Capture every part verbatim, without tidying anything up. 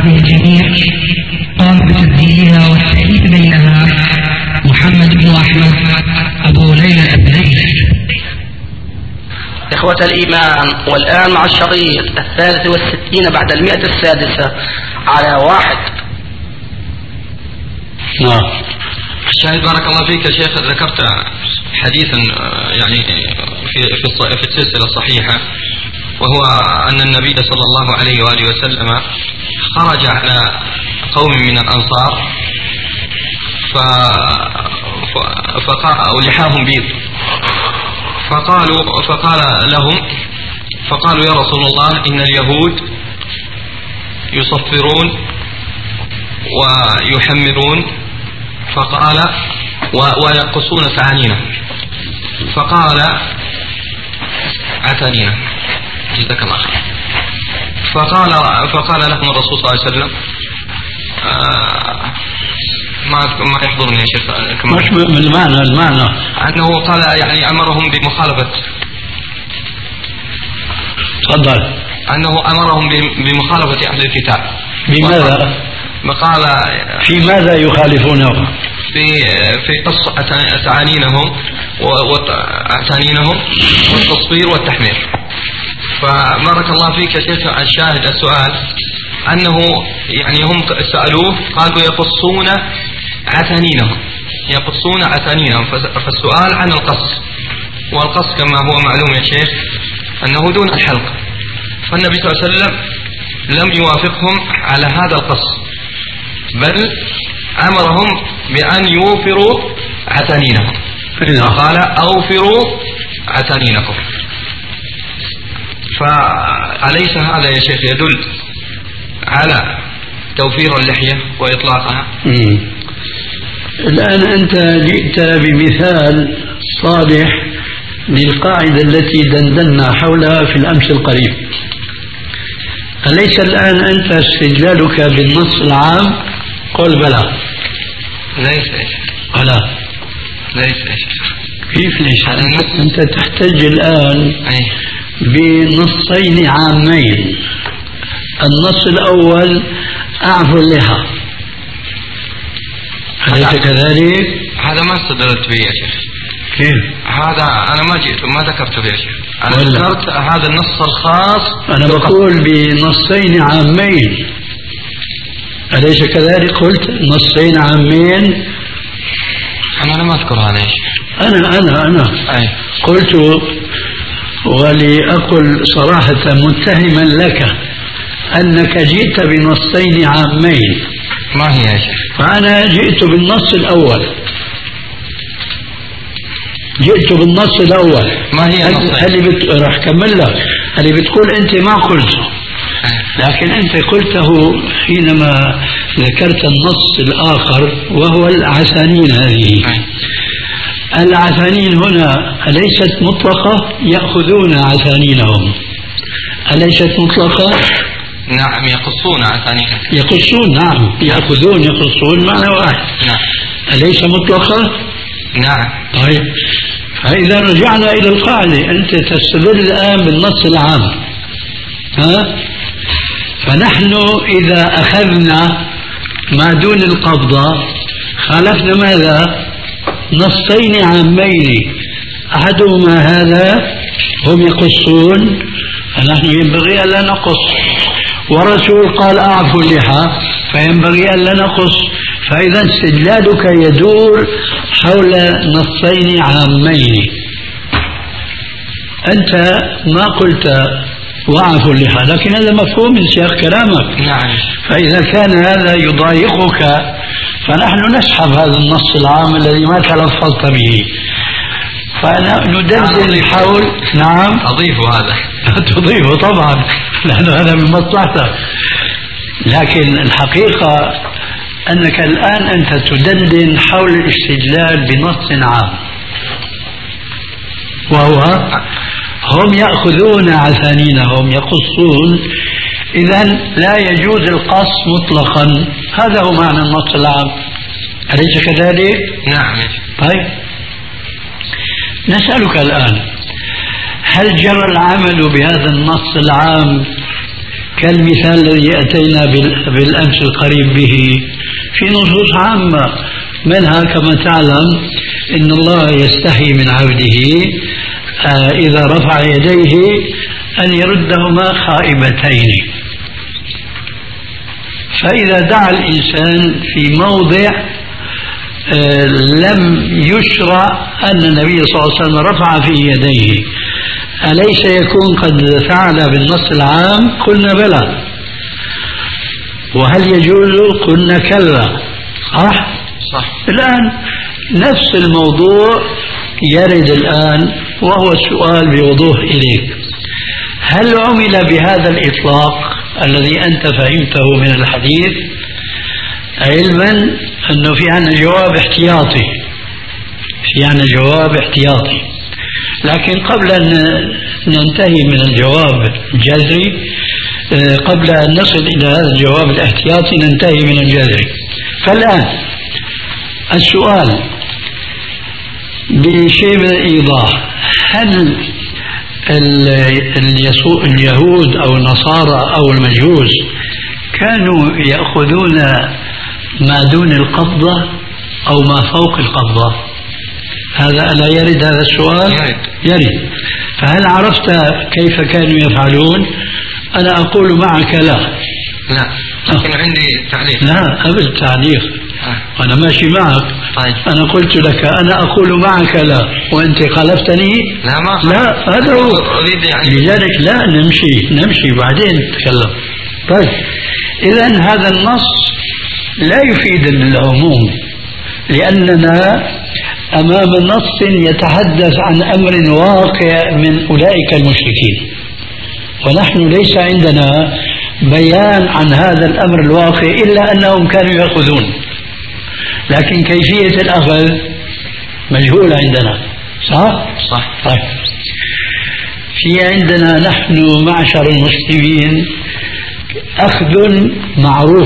به الجميع قام بتسجيلها والتأليف بينها محمد بن أحمد أبو ليلى الأبدي. إخوة الإيمان، والآن مع الشريط الثالث والستين بعد المئة السادسة على واحد. نعم. الشاهد بارك الله فيك يا شيخ، ذكرت حديثا يعني في في في السلسلة الصحيحة، وهو أن النبي صلى الله عليه وآله وسلم خرج على قوم من الأنصار ف فقال لحاهم بيض، فقالوا فقال لهم فقالوا يا رسول الله إن اليهود يصفرون ويحمرون، فقال ويقصون ثعانينا، فقال عتانينا جزاك الله خير. فقال فقال لهم الرسول صلى الله عليه وسلم آه ما ما يحضرني يا شيخ مش من المعنى المعنى أنه قال يعني أمرهم بمخالفة. تفضل. أنه أمرهم بمخالفة أهل الكتاب. بماذا؟ قال في ماذا يخالفونه؟ في في قص أتانينهم وأتانينهم والتصوير والتحمير. فبارك الله فيك يا شيخ، الشاهد السؤال أنه يعني هم سألوه قالوا يقصون عتانينهم يقصون عتانينهم فالسؤال عن القص، والقص كما هو معلوم يا شيخ أنه دون الحلق، فالنبي صلى الله عليه وسلم لم يوافقهم على هذا القص، بل أمرهم بأن يوفروا عتانينهم، فقال أوفروا عتانينكم. فأليس هذا يا شيخ يدل على توفير اللحية وإطلاقها؟ مم. الآن أنت جئت بمثال صالح للقاعدة التي دندنا حولها في الأمس القريب. أليس الآن أنت استدلالك بالنص العام؟ قل بلى. ليس إيش؟ بلى. ليس إيش؟ كيف ليش؟ أنت تحتج الآن أي. بنصين عامين. النص الأول أعفو اللحى، أليس كذلك؟ هذا ما استدلت به يا شيخ. كيف؟ هذا أنا ما جئت ما ذكرت به يا شيخ، أنا ذكرت هذا النص الخاص. أنا بقول بنصين عامين، أليس كذلك؟ قلت نصين عامين. أنا أنا ما أذكر هذا يا شيخ. أنا أنا أنا أي. قلت ولأقل صراحة متهما لك أنك جئت بنصين عامين. ما هي يا شيخ؟ فأنا جئت بالنص الأول جئت بالنص الأول ما هي النص؟ اللي بت... راح كمل لك. اللي بتقول أنت ما قلته، لكن أنت قلته حينما ذكرت النص الآخر وهو العسانين. هذه العسانين هنا أليست مطلقة؟ يأخذون عسانينهم، أليست مطلقة؟ نعم يقصون عسانينهم. يقصون، نعم يأخذون يقصون معنى واحد. نعم. أليس مطلقة؟ نعم. طيب، فإذا رجعنا إلى القاعدة، أنت تستدل الآن بالنص العام، ها؟ فنحن إذا أخذنا ما دون القبضة خالفنا ماذا؟ نصين عامين، أحدهما هذا هم يقصون، فنحن ينبغي ألا نقص، ورسول قال أعفوا اللحى فينبغي ألا نقص. فإذا استدلالك يدور حول نصين عامين. أنت ما قلت وأعفوا اللحى، لكن هذا مفهوم من سياق كلامك. نعم. فإذا كان هذا يضايقك فنحن نسحب هذا النص العام الذي ما تلفظت به، فندلدل حول. نعم. أضيف هذا. تضيفه طبعا، لأن هذا من مصلحتك، لكن الحقيقة أنك الآن أنت تدندن حول الاستدلال بنص عام، وهو هم يأخذون عسانينهم يقصون، إذا لا يجوز القص مطلقا. هذا هو معنى النص العام، أليس كذلك؟ نعم. طيب، نسألك الآن، هل جرى العمل بهذا النص العام كالمثال الذي أتينا بالأمس القريب به في نصوص عامة، منها كما تعلم إن الله يستحي من عبده إذا رفع يديه أن يردهما خائبتين. فإذا دعا الإنسان في موضع لم يشرع أن النبي صلى الله عليه وسلم رفع فيه يديه، أليس يكون قد فعل بالنص العام؟ قلنا بلى. وهل يجوز؟ قلنا كلا. صح؟ صح. الآن نفس الموضوع يرد الآن وهو السؤال بوضوح إليك: هل عمل بهذا الإطلاق الذي أنت فهمته من الحديث، علما أنه في عنا جواب احتياطي، في عنا جواب احتياطي، لكن قبل أن ننتهي من الجواب الجذري، قبل أن نصل إلى هذا الجواب الاحتياطي ننتهي من الجذري. فالآن السؤال بشيء من الإيضاح: هل اليهود أو النصارى أو المجوس كانوا يأخذون ما دون القبضة أو ما فوق القبضة؟ هذا ألا يرد هذا السؤال؟ يرد. فهل عرفت كيف كانوا يفعلون؟ أنا أقول معك لا. لا، لكن عندي تعليق. لا، قبل تعليق أنا ماشي معك. طيب. أنا قلت لك أنا أقول معك لا، وأنت خالفتني. لا ما لا، هذا هو. يعني. لذلك لا، نمشي نمشي بعدين نتكلم. طيب، إذا هذا النص لا يفيد العموم، لأننا أمام نص يتحدث عن أمر واقع من أولئك المشركين، ونحن ليس عندنا بيان عن هذا الأمر الواقع إلا أنهم كانوا يأخذون، لكن كيفية الأخذ مجهولة عندنا. صح؟ صح. طيب، في عندنا نحن معشر المسلمين أخذ معروف.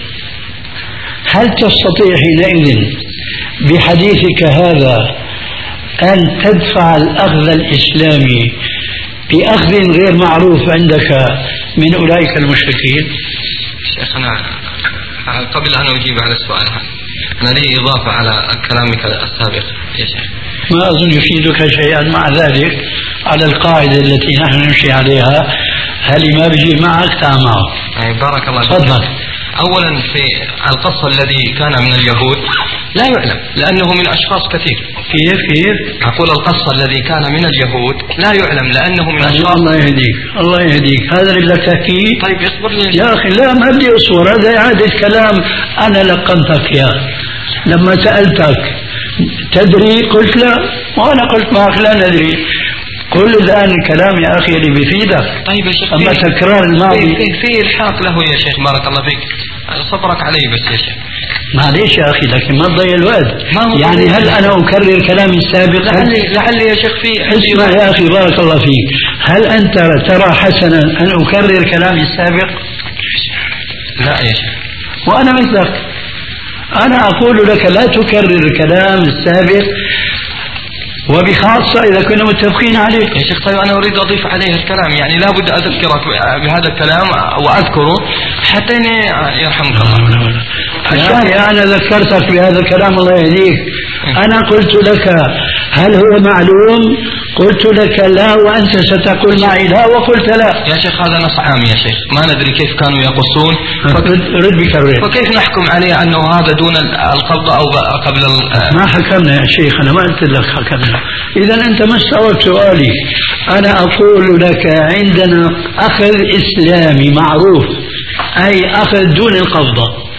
هل تستطيع حينئذ بحديثك هذا أن تدفع الأخذ الإسلامي بأخذ غير معروف عندك من أولئك المشركين؟ شيخنا، قبل أن أجيب على السؤال هذا أنا لي إضافة على كلامك السابق يا شيخ. ما أظن يفيدك شيئا مع ذلك على القاعدة التي نحن نمشي عليها. هل ما بيجي معك تعال معه. بارك الله فيك. تفضل. أولا في القص الذي كان من اليهود لا يعلم لأنه من أشخاص كثير. كيف كيف؟ أقول القص الذي كان من اليهود لا يعلم لأنه من أشخاص. الله يهديك الله يهديك، هذا اللي بدك تحكيه. طيب اصبر لي يا أخي. لا، ما بدي أصبر، هذا إعادة كلام أنا لقنتك يا. لما سألتك تدري قلت لا، وأنا قلت معك لا ندري. قل الآن الكلام يا أخي اللي بيفيدك. طيب يا شيخ، أما تكرار الماضي في في الحاق له يا شيخ. بارك الله فيك، صبرك علي بس يا شيخ. معليش يا أخي، لكن ما تضيع الوقت. يعني هل أنا أكرر كلامي السابق؟ لعلي لعلي يا شيخ في. اسمع يا أخي بارك الله فيك، هل أنت ترى حسنا أن أكرر كلامي السابق؟ لا يا شيخ. وأنا مثلك، أنا أقول لك لا تكرر الكلام السابق، وبخاصة إذا كنا متفقين عليه. يا شيخ طيب أنا أريد أضيف عليه الكلام، يعني لا بد أذكرك بهذا الكلام وأذكره حتى يرحمك الله. يا أنا ذكرتك بهذا الكلام الله يهديك. أنا قلت لك هل هو معلوم؟ قلت لك لا، وأنت ستقول معي لا، وقلت لا. يا شيخ هذا نص عام يا شيخ، ما ندري كيف كانوا يقصون. رد بكرر. وكيف نحكم عليه أنه هذا دون القبضة أو قبل ال... ما حكمنا يا شيخ، أنا ما قلت لك حكمنا. إذا أنت ما استوعبت سؤالي. أنا أقول لك عندنا أخذ إسلامي معروف، أي أخذ دون القبضة.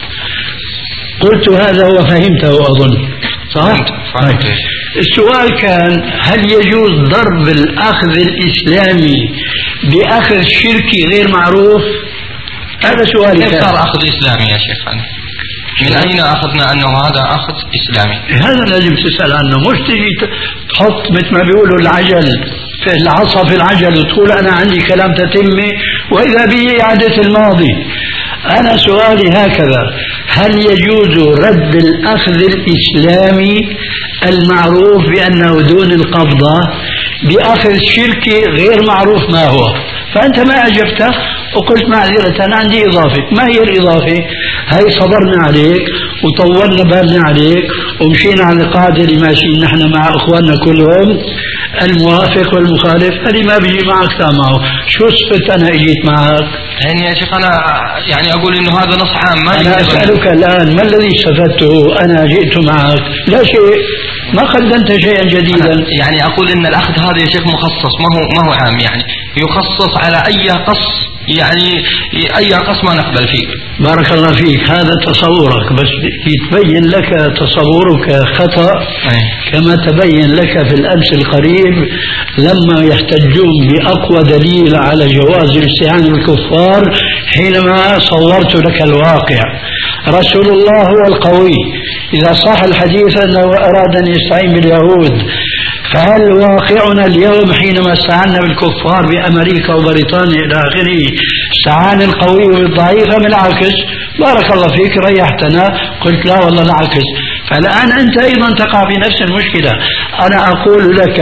قلت هذا وفهمته أظن. صح؟ فهمت. السؤال كان هل يجوز ضرب الأخذ الإسلامي بأخذ شركي غير معروف؟ هذا سؤالي. كيف صار أخذ إسلامي يا شيخ؟ من أين أخذنا أنه هذا أخذ إسلامي؟ هذا لازم تسأل عنه، مش تجي تحط مثل ما بيقولوا العجل في العصا في العجل وتقول أنا عندي كلام تتمة وإذا به إعادة الماضي. أنا سؤالي هكذا: هل يجوز رد الأخذ الإسلامي المعروف بأنه دون القبضة بأخذ شركي غير معروف ما هو؟ فأنت ما أجبت وقلت معذرة أنا عندي إضافة. ما هي الإضافة؟ هاي صبرنا عليك وطولنا بالنا عليك ومشينا على القاعدة اللي ماشيين نحن مع إخواننا كلهم، الموافق والمخالف اللي ما بيجي معك تمام. شو صفت أنا إجيت معك؟ يعني يا شيخ أنا يعني أقول إنه هذا نص عام. ما أنا أسألك الآن ما الذي استفدته؟ أنا جئت معك لا شيء، ما قدمت شيئا جديدا. يعني أقول إن الأخذ هذا يا شيخ مخصص، ما هو ما هو عام، يعني يخصص على أي قص، يعني أي قص ما نقبل فيه. بارك الله فيك، هذا تصورك، بس يتبين لك تصورك خطأ كما تبين لك في الأمس القريب لما يحتجون بأقوى دليل على جواز الاستعانة بالكفار حينما صورت لك الواقع. رسول الله هو القوي، إذا صح الحديث أنه أراد أن يستعين باليهود، فهل واقعنا اليوم حينما استعنا بالكفار بأمريكا وبريطانيا إلى آخره استعان القوي بالضعيف أم العكس؟ بارك الله فيك ريحتنا، قلت لا والله العكس. فالآن أنت أيضا تقع في نفس المشكلة. أنا أقول لك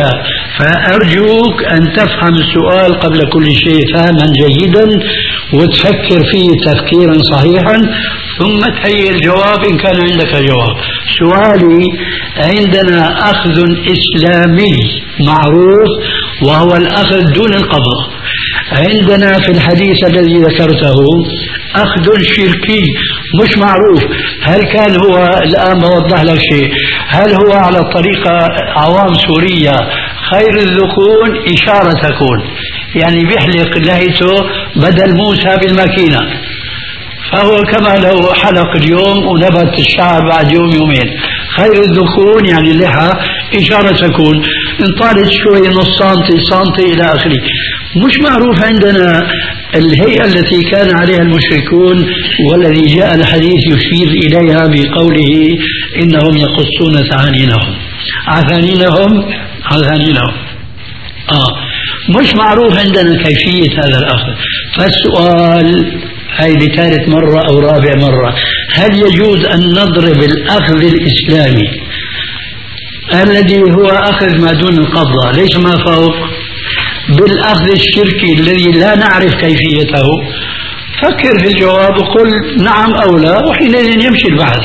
فأرجوك أن تفهم السؤال قبل كل شيء فهما جيدا وتفكر فيه تفكيرا صحيحا ثم تهيئ الجواب إن كان عندك جواب. سؤالي: عندنا أخذ إسلامي معروف وهو الأخذ دون القبضة. عندنا في الحديث الذي ذكرته أخذ شركي مش معروف. هل كان هو، الآن بوضح لك شيء، هل هو على طريقة عوام سوريا خير الذكون إشارة تكون، يعني بيحلق لهيته بدل موسى بالماكينة، فهو كما لو حلق اليوم ونبت الشعر بعد يوم يومين. خير الذكون يعني اللحى إشارة تكون، إن طالت شوي نص سنتي سنتي إلى آخره. مش معروف عندنا الهيئة التي كان عليها المشركون والذي جاء الحديث يشير إليها بقوله إنهم يقصون ثعانينهم عثانينهم عثانينهم آه مش معروف عندنا كيفية هذا الأخذ. فالسؤال هاي لثالث مرة أو رابع مرة: هل يجوز أن نضرب الأخذ الإسلامي الذي هو أخذ ما دون القبضة ليس ما فوق بالأخذ الشركي الذي لا نعرف كيفيته؟ فكر في الجواب وقل نعم أو لا، وحينئذ يمشي البحث.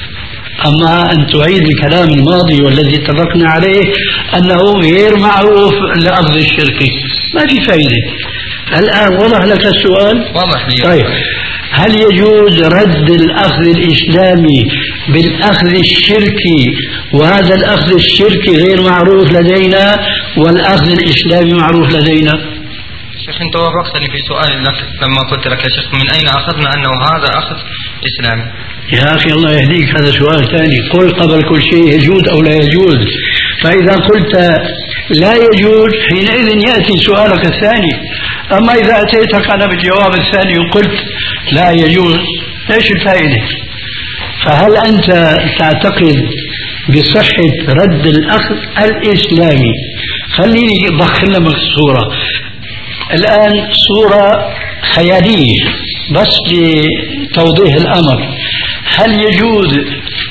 أما أن تعيد الكلام الماضي والذي اتفقنا عليه أنه غير معروف الأخذ الشركي ما في فائدة. الآن وضح لك السؤال؟ واضح لي. طيب، هل يجوز رد الأخذ الإسلامي بالأخذ الشركي وهذا الأخذ الشركي غير معروف لدينا والأخذ الإسلامي معروف لدينا؟ شيخ أنت وافقتني في سؤالي لك لما قلت لك يا شيخ من أين أخذنا أنه هذا أخذ إسلامي؟ يا أخي الله يهديك، هذا سؤال ثاني. قل قبل كل شيء يجوز أو لا يجوز، فإذا قلت لا يجوز حينئذ يأتي سؤالك الثاني. أما إذا أتيتك أنا بالجواب الثاني وقلت لا يجوز، إيش الفائدة؟ فهل أنت تعتقد بصحة رد الأخذ الإسلامي؟ خليني أضخم لك الصورة الآن، صورة خيالية بس لتوضيح الأمر. هل يجوز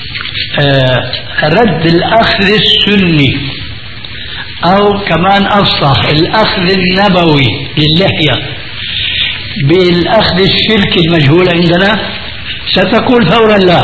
آه رد الأخذ السني أو كمان أفصح الأخذ النبوي للحية بالأخذ الشركي المجهول عندنا؟ ستقول فورا لا.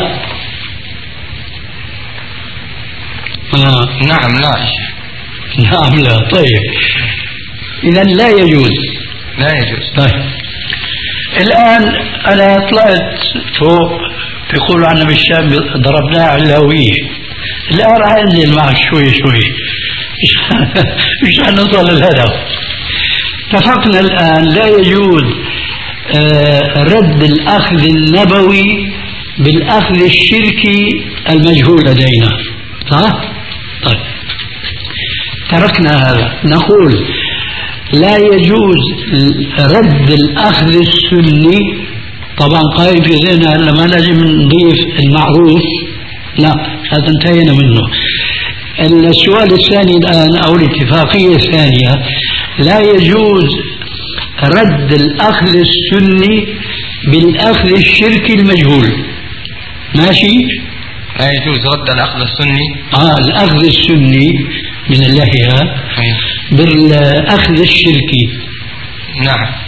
آه. نعم لا. نعم لا. طيب إذا لا يجوز. لا يجوز. طيب الآن أنا طلعت فوق بيقولوا عنا بالشام ضربناه علوية، الآن راح أنزل معك شوي شوي مش رح نوصل للهدف. اتفقنا الآن لا يجوز آه رد الأخذ النبوي بالأخذ الشركي المجهول لدينا، صح؟ طيب تركنا هذا، نقول لا يجوز رد الأخذ السني. طبعا قائم في ذهننا هلا ما لازم نضيف المعروف، لا هذا انتهينا منه. السؤال الثاني الآن أو الاتفاقية الثانية: لا يجوز رد الأخذ السني بالأخذ الشركي المجهول. ماشي؟ لا يجوز رد الأخذ السني آه الأخذ السني من اللحية بالأخذ الشركي. نعم.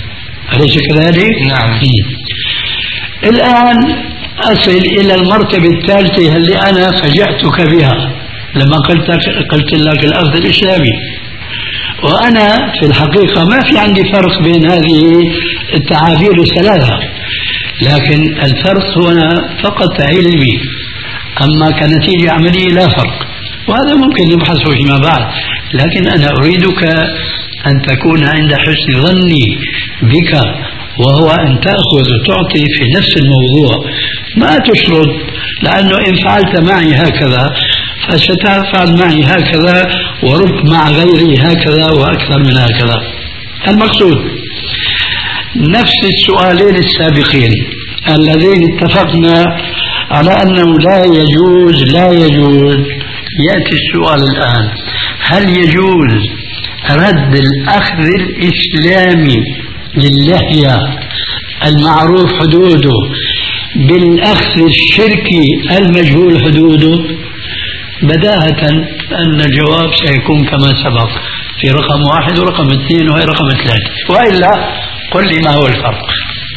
أليس كذلك؟ نعم. الآن أصل إلى المرتبة الثالثة اللي أنا فجأتك بها لما قلت قلت لك الأخذ الإسلامي. وأنا في الحقيقة ما في عندي فرق بين هذه التعابير الثلاثة، لكن الفرق هنا فقط علمي، أما كنتيجة عملية لا فرق، وهذا ممكن نبحثه فيما بعد. لكن أنا أريدك أن تكون عند حسن ظني بك، وهو أن تأخذ وتعطي في نفس الموضوع، ما تشرد، لأنه إن فعلت معي هكذا فستفعل معي هكذا، ورب مع غيري هكذا وأكثر من هكذا. المقصود نفس السؤالين السابقين اللذين اتفقنا على أنه لا يجوز لا يجوز يأتي السؤال الآن: هل يجوز رد الأخذ الإسلامي للحية المعروف حدوده بالأخذ الشركي المجهول حدوده؟ بداهة أن الجواب سيكون كما سبق في رقم واحد ورقم اثنين وهي رقم ثلاثة، وإلا قل لي ما هو الفرق.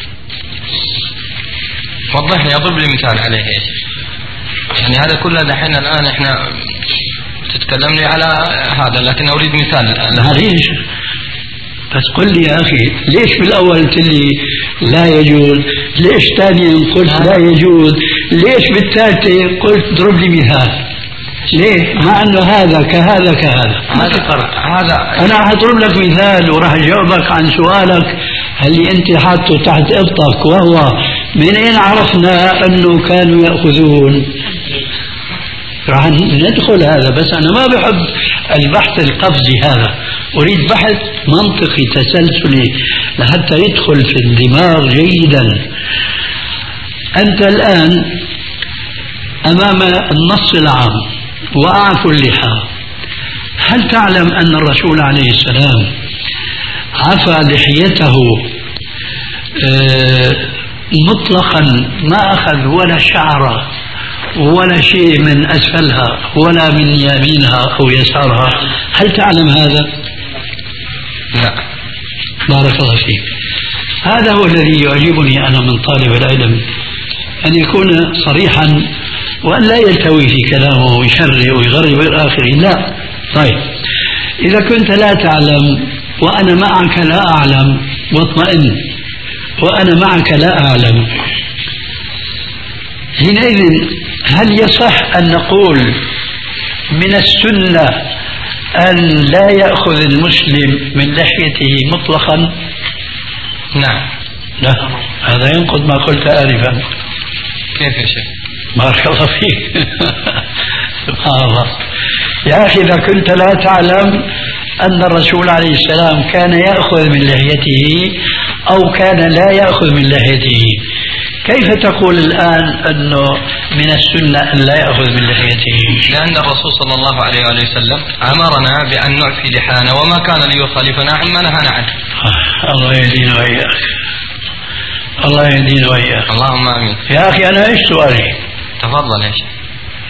وضح لي، أضرب لي مثال عليه ايش؟ يعني هذا كله دحين الآن احنا تتكلم لي على هذا، لكن أريد مثال. معليش بس قل لي يا أخي، ليش بالأول قلت لي لا يجوز؟ ليش ثانيا قلت لا يجوز؟ ليش بالثالثة قلت ضرب لي مثال؟ ليه؟ مع أنه هذا كهذا كهذا ما في فرق. هذا أنا هضرب لك مثال وراح أجاوبك عن سؤالك اللي أنت حاطه تحت إبطك، وهو من أين عرفنا أنه كانوا يأخذون؟ راح ندخل هذا، بس أنا ما بحب البحث القفزي هذا، أريد بحث منطقي تسلسلي لحتى يدخل في الدماغ جيدا. أنت الآن أمام النص العام وأعف اللحى. هل تعلم أن الرسول عليه السلام عفى لحيته مطلقا، ما أخذ ولا شعر ولا شيء من أسفلها ولا من يمينها أو يسارها؟ هل تعلم هذا؟ لا. بارك الله فيك. هذا هو الذي يعجبني أنا من طالب العلم، أن يكون صريحا وأن لا يلتوي في كلامه ويشرع ويغرب إلى آخره. لا. طيب، إذا كنت لا تعلم وأنا معك لا أعلم، واطمئن، وأنا معك لا أعلم، حينئذ هل يصح أن نقول من السنة أن لا يأخذ المسلم من لحيته مطلقا؟ نعم. لا، هذا ينقض ما قلت آنفا. كيف يا شيخ؟ بارك الله فيك. سبحان الله يا أخي، إذا كنت لا تعلم أن الرسول عليه السلام كان يأخذ من لحيته أو كان لا يأخذ من لحيته، كيف تقول الآن أنه من السنة أن لا يأخذ من لحيته؟ لأن الرسول صلى الله عليه وآله وسلم أمرنا بأن نعفي لحانا، وما كان ليخالفنا عما نهانا عنه. الله يهدينا وإياك، الله يهدينا وإياك. اللهم آمين. يا أخي أنا إيش سؤالي؟ تفضل يا شيخ.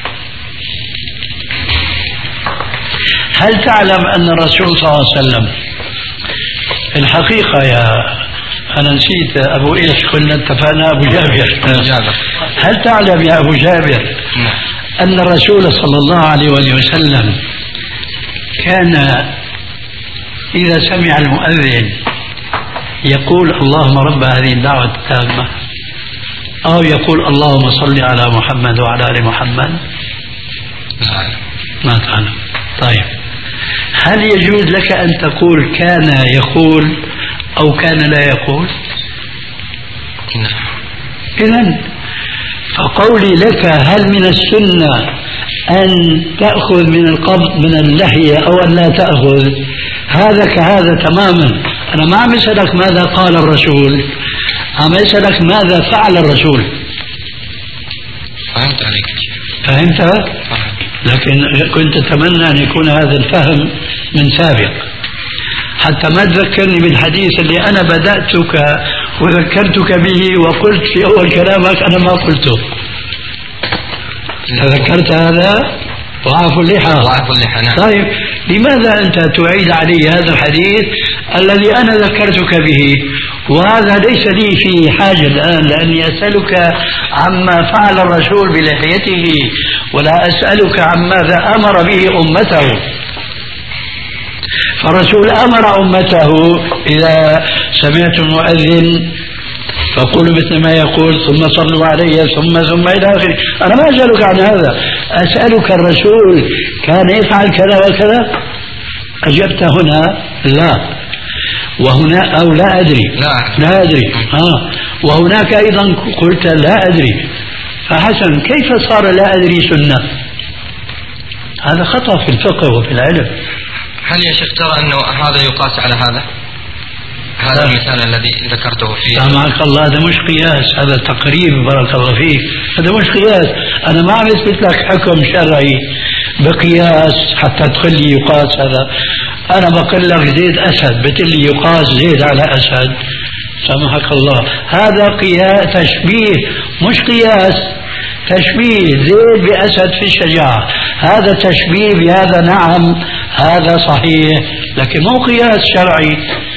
هل تعلم أن الرسول صلى الله عليه وسلم، الحقيقة يا أنا نسيت أبو إيش كنا اتفقنا؟ أبو جابر. جابر. هل تعلم يا أبو جابر أن الرسول صلى الله عليه وآله وسلم كان إذا سمع المؤذن يقول اللهم رب هذه الدعوة التامة، أو يقول اللهم صل على محمد وعلى آل محمد؟ لا. ما تعلم. طيب، هل يجوز لك أن تقول كان يقول أو كان لا يقول؟ نعم. إذن فقولي لك هل من السنة أن تأخذ من القبض من اللحية أو أن لا تأخذ، هذا كهذا تماما. أنا ما عم أسألك ماذا قال الرسول، عم أسألك ماذا فعل الرسول. فهمت عليك. فهمت؟ لكن كنت أتمنى أن يكون هذا الفهم من سابق، حتى ما تذكرني بالحديث اللي أنا بدأتك وذكرتك به وقلت في أول كلامك أنا ما قلته. تذكرت هذا؟ وعافوا اللحى وعافوا اللحى نعم. طيب لماذا أنت تعيد علي هذا الحديث الذي أنا ذكرتك به؟ وهذا ليس لي فيه حاجة الآن، لأني أسألك عما فعل الرسول بلحيته ولا أسألك عن ماذا أمر به أمته. فالرسول أمر أمته إذا سمعتم المؤذن فقولوا مثل ما يقول ثم صلوا علي ثم ثم إلى آخره. أنا ما أسألك عن هذا، أسألك الرسول كان يفعل كذا وكذا؟ أجبت هنا لا، وهنا أو لا أدري لا, لا أدري آه. وهناك أيضا قلت لا أدري. فحسن، كيف صار لا أدري سنة؟ هذا خطأ في الفقه وفي العلم. هل يا شيخ ترى أنه هذا يقاس على هذا؟ هذا المثال الذي ذكرته فيه سامحك الله، هذا مش قياس، هذا تقريب بارك الله فيك، هذا مش قياس. أنا ما عم أثبت لك حكم شرعي بقياس حتى تقول لي يقاس هذا. أنا بقول لك زيد أسد بتقول لي يقاس زيد على أسد، سامحك الله، هذا قياس تشبيه مش قياس. تشبيه زيد بأسد في الشجاعة، هذا تشبيه بهذا نعم هذا صحيح، لكن مو قياس شرعي.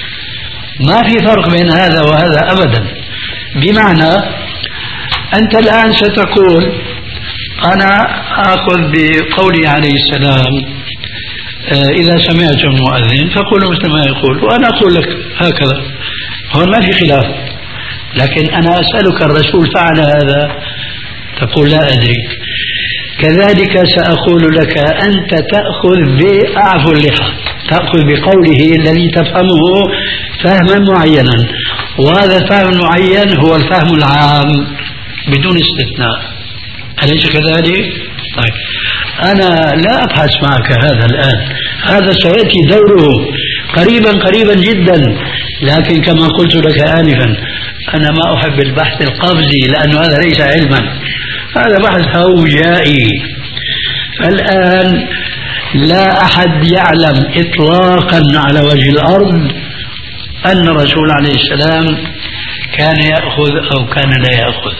ما في فرق بين هذا وهذا أبدا. بمعنى أنت الآن ستقول أنا أخذ بقوله عليه السلام إذا سمعتم المؤذن فقولوا مثل ما يقول، وأنا أقول لك هكذا، هون ما في خلاف. لكن أنا أسألك الرسول فعل هذا؟ تقول لا أدري. كذلك سأقول لك أنت تأخذ بأعفو اللحى، تأخذ بقوله الذي تفهمه فهما معينا، وهذا الفهم المعين هو الفهم العام بدون استثناء، أليس كذلك؟ طيب أنا لا أبحث معك هذا الآن، هذا سيأتي دوره قريبا قريبا جدا. لكن كما قلت لك آنفا أنا ما أحب البحث القفزي لأنه هذا ليس علما، هذا بحث هوجائي. الآن لا أحد يعلم إطلاقا على وجه الأرض أن الرسول عليه السلام كان يأخذ أو كان لا يأخذ.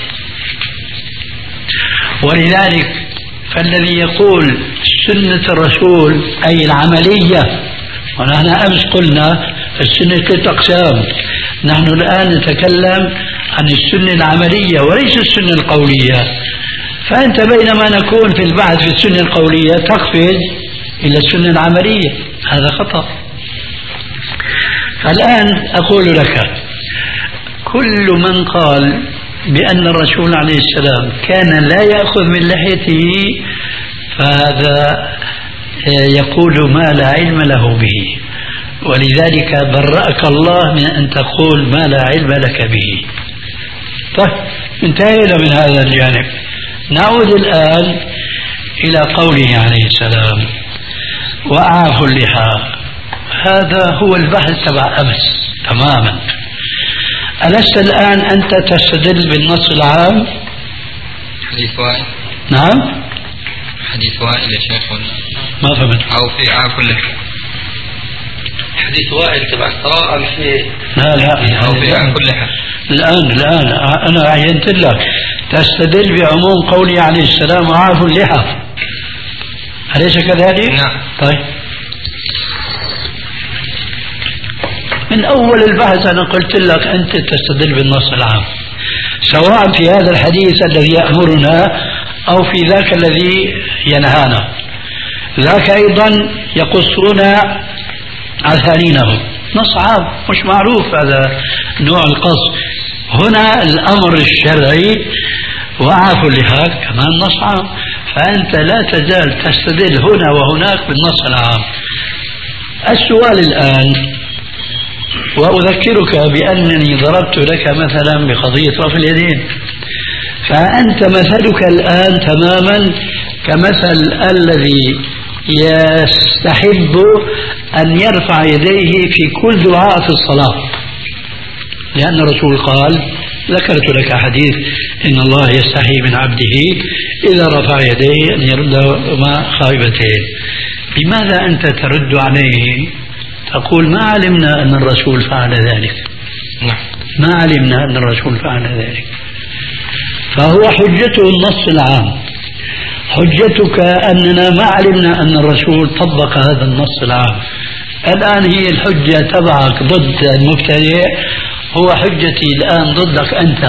ولذلك فالذي يقول سنة الرسول أي العملية، ونحن أمس قلنا السنة ثلاث أقسام، نحن الآن نتكلم عن السنة العملية وليس السنة القولية. فأنت بينما نكون في البحث في السنة القولية تقفز إلى السنة العملية، هذا خطأ. فالآن أقول لك كل من قال بأن الرسول عليه السلام كان لا يأخذ من لحيته فهذا يقول ما لا علم له به، ولذلك برأك الله من أن تقول ما لا علم لك به. طيب انتهينا من هذا الجانب. نعود الآن إلى قوله عليه السلام وأعافوا اللحى، هذا هو البحث تبع أمس تماما. ألست الآن أنت تستدل بالنص العام؟ حديث وائل. نعم حديث وائل يا شيخ ما فهمت. أو في أعافوا اللحى حديث وائل تبع القراءة أم في لا لا أو في أعافوا اللحى. الآن الآن أنا عينت لك تستدل بعموم قوله عليه السلام وعافوا اللحى، أليس كذلك؟ نعم. طيب من أول البحث أنا قلت لك أنت تستدل بالنص العام، سواء في هذا الحديث الذي يأمرنا أو في ذاك الذي ينهانا. ذاك أيضا يقصون عثانينهم، نص عام مش معروف هذا نوع القص. هنا الأمر الشرعي وعافوا اللحى كمان نص عام، فأنت لا تزال تستدل هنا وهناك بالنص العام. السؤال الآن، وأذكرك بأنني ضربت لك مثلا بقضية رفع اليدين، فأنت مثلك الآن تماما كمثل الذي يستحب أن يرفع يديه في كل دعاء في الصلاة، لأن الرسول قال ذكرت لك حديث إن الله يستحي من عبده إذا رفع يديه أن يردهما خائبتين. لماذا أنت ترد عليه تقول ما علمنا أن الرسول فعل ذلك؟ ما علمنا أن الرسول فعل ذلك. فهو حجته النص العام، حجتك أننا ما علمنا أن الرسول طبق هذا النص العام. الآن هي الحجة تبعك ضد المبتدئ، هو حجتي الآن ضدك أنت،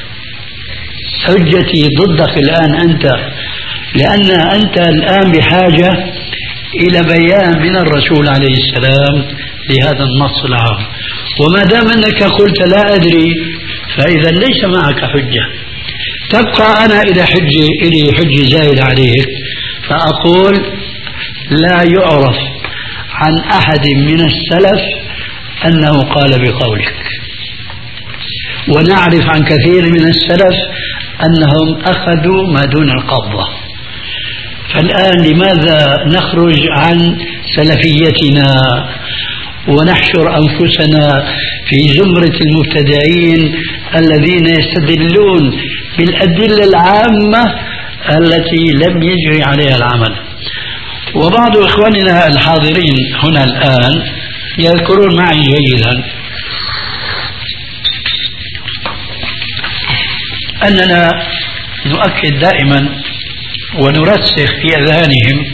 حجتي ضدك الآن أنت، لأن أنت الآن بحاجة إلى بيان من الرسول عليه السلام لهذا النص العام. وما دام أنك قلت لا أدري فإذا ليس معك حجة. تبقى أنا إلى حجة إلي حجة زائدة عليك، فأقول لا يعرف عن أحد من السلف أنه قال بقولك، ونعرف عن كثير من السلف أنهم أخذوا ما دون القبضة. فالآن لماذا نخرج عن سلفيتنا ونحشر أنفسنا في زمرة المبتدعين الذين يستدلون بالأدلة العامة التي لم يجري عليها العمل؟ وبعض إخواننا الحاضرين هنا الآن يذكرون معي جيدا أننا نؤكد دائما ونرسخ في أذهانهم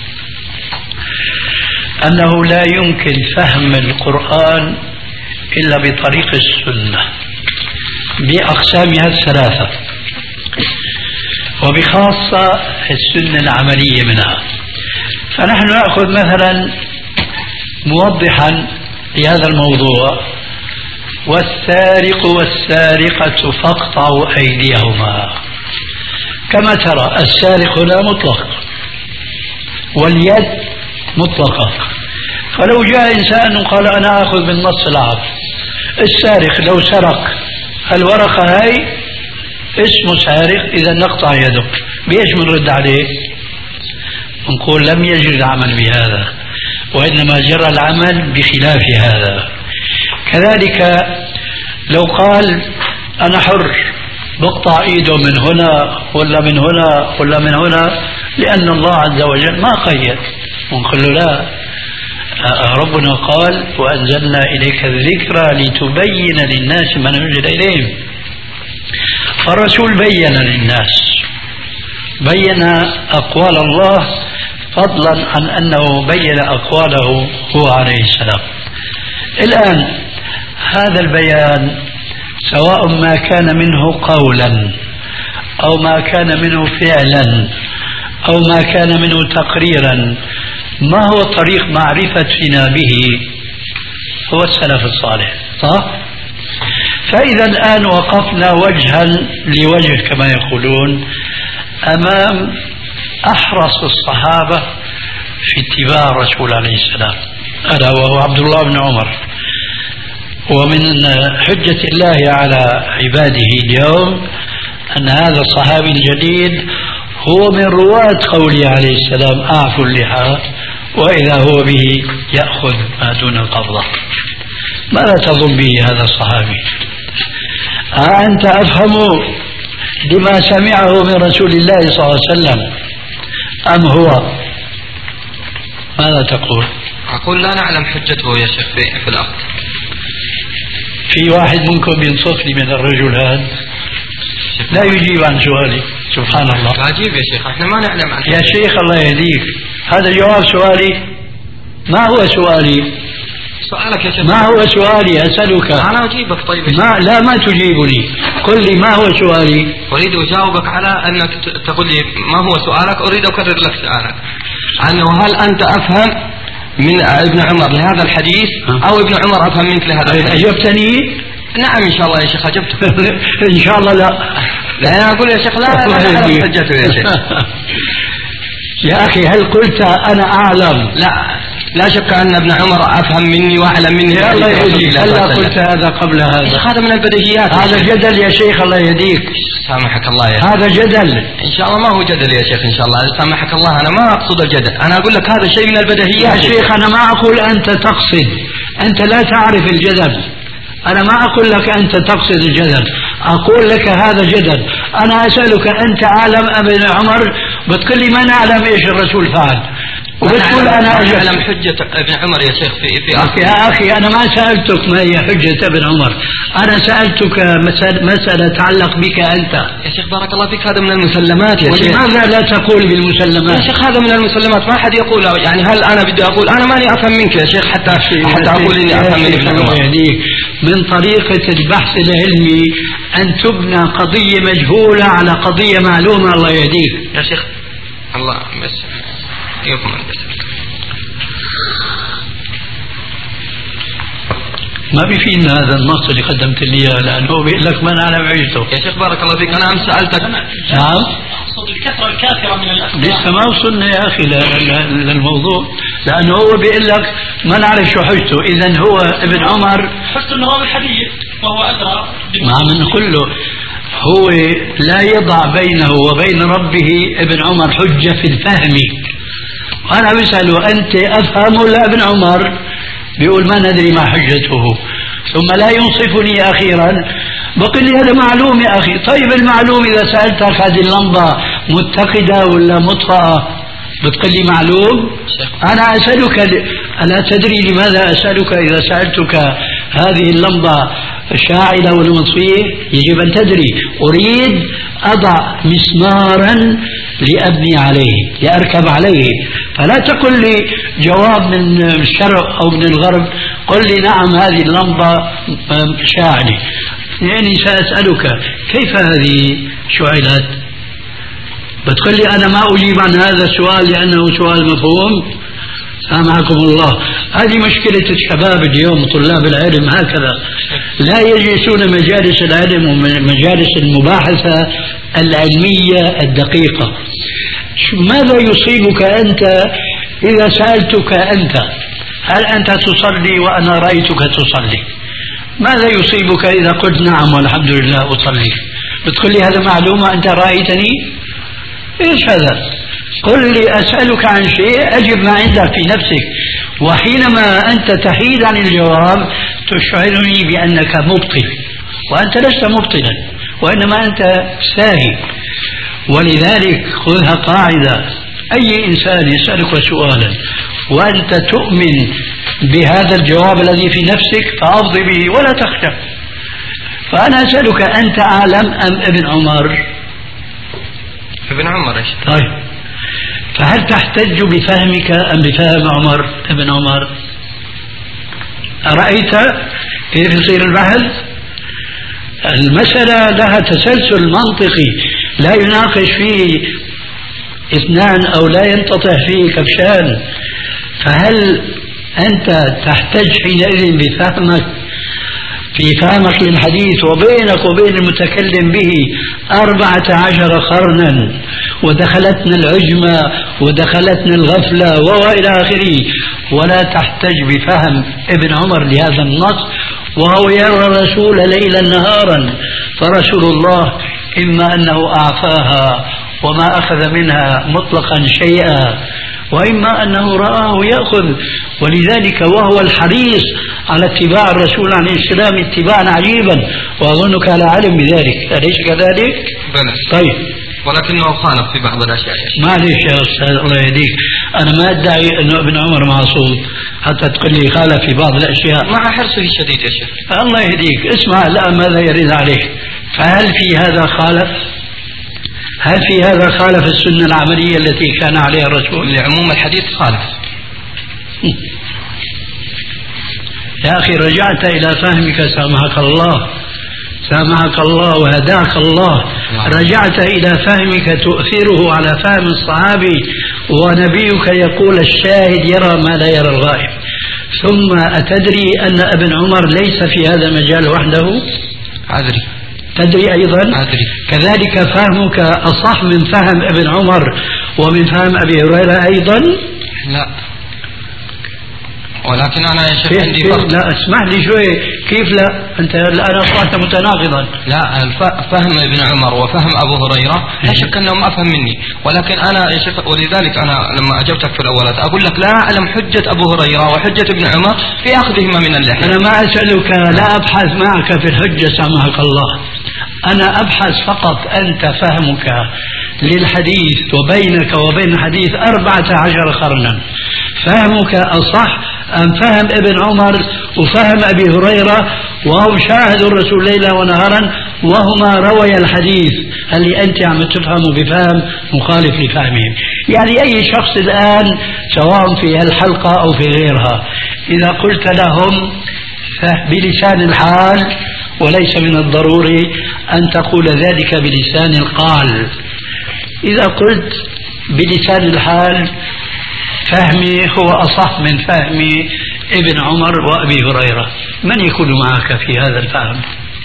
أنه لا يمكن فهم القرآن إلا بطريق السنة بأقسامها الثلاثة، وبخاصة السنة العملية منها. فنحن نأخذ مثلا موضحا لهذا الموضوع: والسارق والسارقة فاقطعوا أيديهما. كما ترى السارق هنا مطلق واليد مطلقة، فلو جاء إنسان وقال أنا أخذ بالنص العام السارق لو سرق الورقة هاي اسمه سارق، إذا نقطع يده. بإيش بنرد عليه؟ نقول لم يجري العمل بهذا، وإنما جرى العمل بخلاف هذا. كذلك لو قال أنا حر بقطع إيده من هنا ولا من هنا ولا من هنا لأن الله عز وجل ما قيد، ونقول له لا، ربنا قال وأنزلنا إليك الذكرى لتبين للناس ما نزل إليهم. فالرسول بين للناس، بين أقوال الله فضلا عن أنه بين أقواله هو عليه السلام. الآن هذا البيان سواء ما كان منه قولا أو ما كان منه فعلا أو ما كان منه تقريرا، ما هو طريق معرفتنا به؟ هو السلف الصالح، صح؟ فإذا الآن وقفنا وجها لوجه كما يقولون أمام أحرص الصحابة في اتباع الرسول عليه السلام، ألا وهو عبد الله بن عمر. ومن حجة الله على عباده اليوم أن هذا الصحابي الجليل هو من رواة قوله عليه السلام أعفوا اللحى، وإذا هو به يأخذ ما دون القبضة. ماذا تظن به هذا الصحابي؟ أنت أفهم لما سمعه من رسول الله صلى الله عليه وسلم أم هو؟ ماذا تقول؟ أقول لا نعلم حجته يا شيخ في الأخذ. في واحد منكم ينصفني من الرجل هذا لا يجيب عن سؤالي، سبحان الله. عجيب يا شيخ، احنا ما نعلم عن يا شيخ الله يهديك، هذا جواب سؤالي؟ ما هو سؤالي؟ سؤالك يا شيخ. ما هو سؤالي؟ أسألك. أنا أجيبك. طيب ما لا ما تجيبني، قل لي ما هو سؤالي. أريد أجاوبك على أنك تقول لي ما هو سؤالك. أريد أكرر لك سؤالك أنه هل أنت أفهم من ابن عمر لهذا الحديث أو ابن عمر أفهم منك لهذا الحديث؟ أجبتني؟ نعم إن شاء الله يا شيخ أجبتك. إن شاء الله لا. لا أنا أقول يا شيخ لا لا أعلم حجته يا شيخ. يا أخي هل قلت أنا أعلم؟ لا لا شك أن ابن عمر أفهم مني وأعلم مني. يا الله يهديك، هل قلت هذا قبل هذا؟ هذا من البديهيات. هذا جدل يا شيخ الله يهديك. سامحك الله يا شيخ. هذا جدل إن شاء الله. ما هو جدل يا شيخ إن شاء الله. سامحك الله، أنا ما أقصد الجدل، أنا أقول لك هذا شيء من البديهيات يا شيخ. أنا ما أقول أنت تقصد، أنت لا تعرف الجدل. أنا ما أقول لك أنت تقصد الجدل، أقول لك هذا جدل. أنا أسألك أنت عالم ابن عمر، بتقول لي ما نعلم إيش الرسول فعل. وبتقول أنا أعلم حجة ابن عمر يا شيخ في في آخر يا أخي أنا ما سألتك ما هي حجة ابن عمر، أنا سألتك مسألة تتعلق بك أنت يا شيخ. بارك الله فيك، هذا من المسلمات يا شيخ. ولماذا لا تقول بالمسلمات يا شيخ؟ هذا من المسلمات، ما حد يقول. يعني هل أنا بدي أقول أنا ماني أفهم منك يا شيخ حتى حتى أقول إني أفهم من ابن عمر؟ من طريقة البحث العلمي أن تبنى قضية مجهولة على قضية معلومة. الله يهديك يا شيخ. الله بس يضمن بس. ما بيفيدنا هذا النص اللي قدمت لي اياه، لانه بيقول لك ما نعلم عجته. يا شيخ بارك الله فيك، انا امس سالتك. نعم. اقصد الكثره الكافره من الاخبار. لسه ما وصلنا يا اخي للموضوع، لانه هو بيقول لك ما نعرف شو حجته، اذا هو ابن عمر حجته انه راوي الحديث وهو ادرى. ما عم نقول له هو لا يضع بينه وبين ربه ابن عمر حجه في الفهم. وانا بساله انت افهم ولا ابن عمر؟ بيقول ما ندري ما حجته، ثم لا ينصفني أخيرا بقول لي هذا معلوم يا أخي. طيب المعلوم إذا سألتك هذه اللمبة متقدة ولا مطفأة بتقول لي معلوم. أنا أسألك ألا تدري لماذا أسألك إذا سألتك هذه اللمبة شاعلة ولا مطفية؟ يجب أن تدري. أريد أضع مسمارا لأبني عليه لأركب عليه، فلا تقل لي جواب من الشرق أو من الغرب قل لي نعم هذه اللمبة شاعلة. يعني سأسألك كيف هذه شعلت؟ بتقول لي أنا ما أجيب عن هذا السؤال لأنه سؤال مفهوم. سامحكم الله، هذه مشكلة الشباب اليوم طلاب العلم هكذا، لا يجلسون مجالس العلم ومجالس المباحثة العلمية الدقيقة. ماذا يصيبك أنت إذا سألتك أنت هل أنت تصلي وأنا رأيتك تصلي؟ ماذا يصيبك إذا قلت نعم والحمد لله أصلي؟ بتقول لي هذا معلومة أنت رأيتني؟ إيش هذا؟ قل لي أسألك عن شيء أجب ما عندك في نفسك، وحينما أنت تحيد عن الجواب تشعرني بأنك مبطل، وأنت لست مبطلا وإنما أنت ساهي. ولذلك خذها قاعدة، أي إنسان يسألك سؤالا وأنت تؤمن بهذا الجواب الذي في نفسك فأفضي به ولا تخشى. فأنا أسألك أنت أعلم أم ابن عمر؟ ابن عمر. إيش طيب، فهل تحتج بفهمك أم بفهم عمر ابن عمر؟ أرأيت كيف يصير البحث؟ المسألة لها تسلسل منطقي لا يناقش فيه اثنان أو لا ينتطح فيه كبشان. فهل أنت تحتج حينئذ بفهمك في فهمك للحديث وبينك وبين المتكلم به أربعة عشر قرنا ودخلتنا العجمة ودخلتنا الغفلة وإلى آخره، ولا تحتج بفهم ابن عمر لهذا النص وهو يرى الرسول ليلا نهارا؟ فرسول الله إما أنه أعفاها وما أخذ منها مطلقا شيئا، وإما أنه رآه يأخذ، ولذلك وهو الحريص على اتباع الرسول عليه السلام اتباعا عجيبا، وأظنك على علم بذلك، أليس كذلك؟ بلى. طيب، ولكنه خالف في بعض الأشياء. معلش يا أستاذ الله يهديك، أنا ما أدعي أنه ابن عمر معصوم حتى تقول لي خالف في بعض الأشياء مع حرصه الشديد يا شيخ. الله يهديك. اسمع الآن ماذا يرد عليك. فهل في هذا خالف؟ هل في هذا خالف السنة العملية التي كان عليها الرسول؟ لعموم الحديث خالف. يا أخي رجعت إلى فهمك سامحك الله، سامحك الله وهداك الله، رجعت إلى فهمك تؤثره على فهم الصحابي، ونبيك يقول الشاهد يرى ما لا يرى الغائب. ثم أتدري أن ابن عمر ليس في هذا المجال وحده؟ أدري. تدري أيضا؟ أدري. كذلك فهمك أصح من فهم ابن عمر ومن فهم أبي هريرة أيضا؟ لا، ولكن أنا يا شيخ عندي فرق. لا اسمح لي شوي، كيف لا؟ أنت الآن أصبحت متناقضا. لا، فهم ابن عمر وفهم أبو هريرة لا شك أنهم أفهم مني، ولكن أنا يا شيخ ولذلك أنا لما أجبتك في الأولات أقول لك لا أعلم حجة أبو هريرة وحجة ابن عمر في أخذهما من اللحية. أنا ما أسألك، لا أبحث معك في الحجة سامحك الله، أنا أبحث فقط أنت فهمك للحديث وبينك وبين الحديث أربعة عشر قرنا، فهمك أصح أم فهم ابن عمر وفهم أبي هريرة وهم شاهدوا الرسول ليلا ونهارا وهما روي الحديث؟ هل أنت عم تفهم بفهم مخالف لفهمهم؟ يعني أي شخص الآن سواء في الحلقة أو في غيرها إذا قلت لهم بلسان الحال، وليس من الضروري أن تقول ذلك بلسان القال، إذا قلت بلسان الحال فهمي هو أصح من فهم ابن عمر وأبي هريرة، من يكون معك في هذا الفهم؟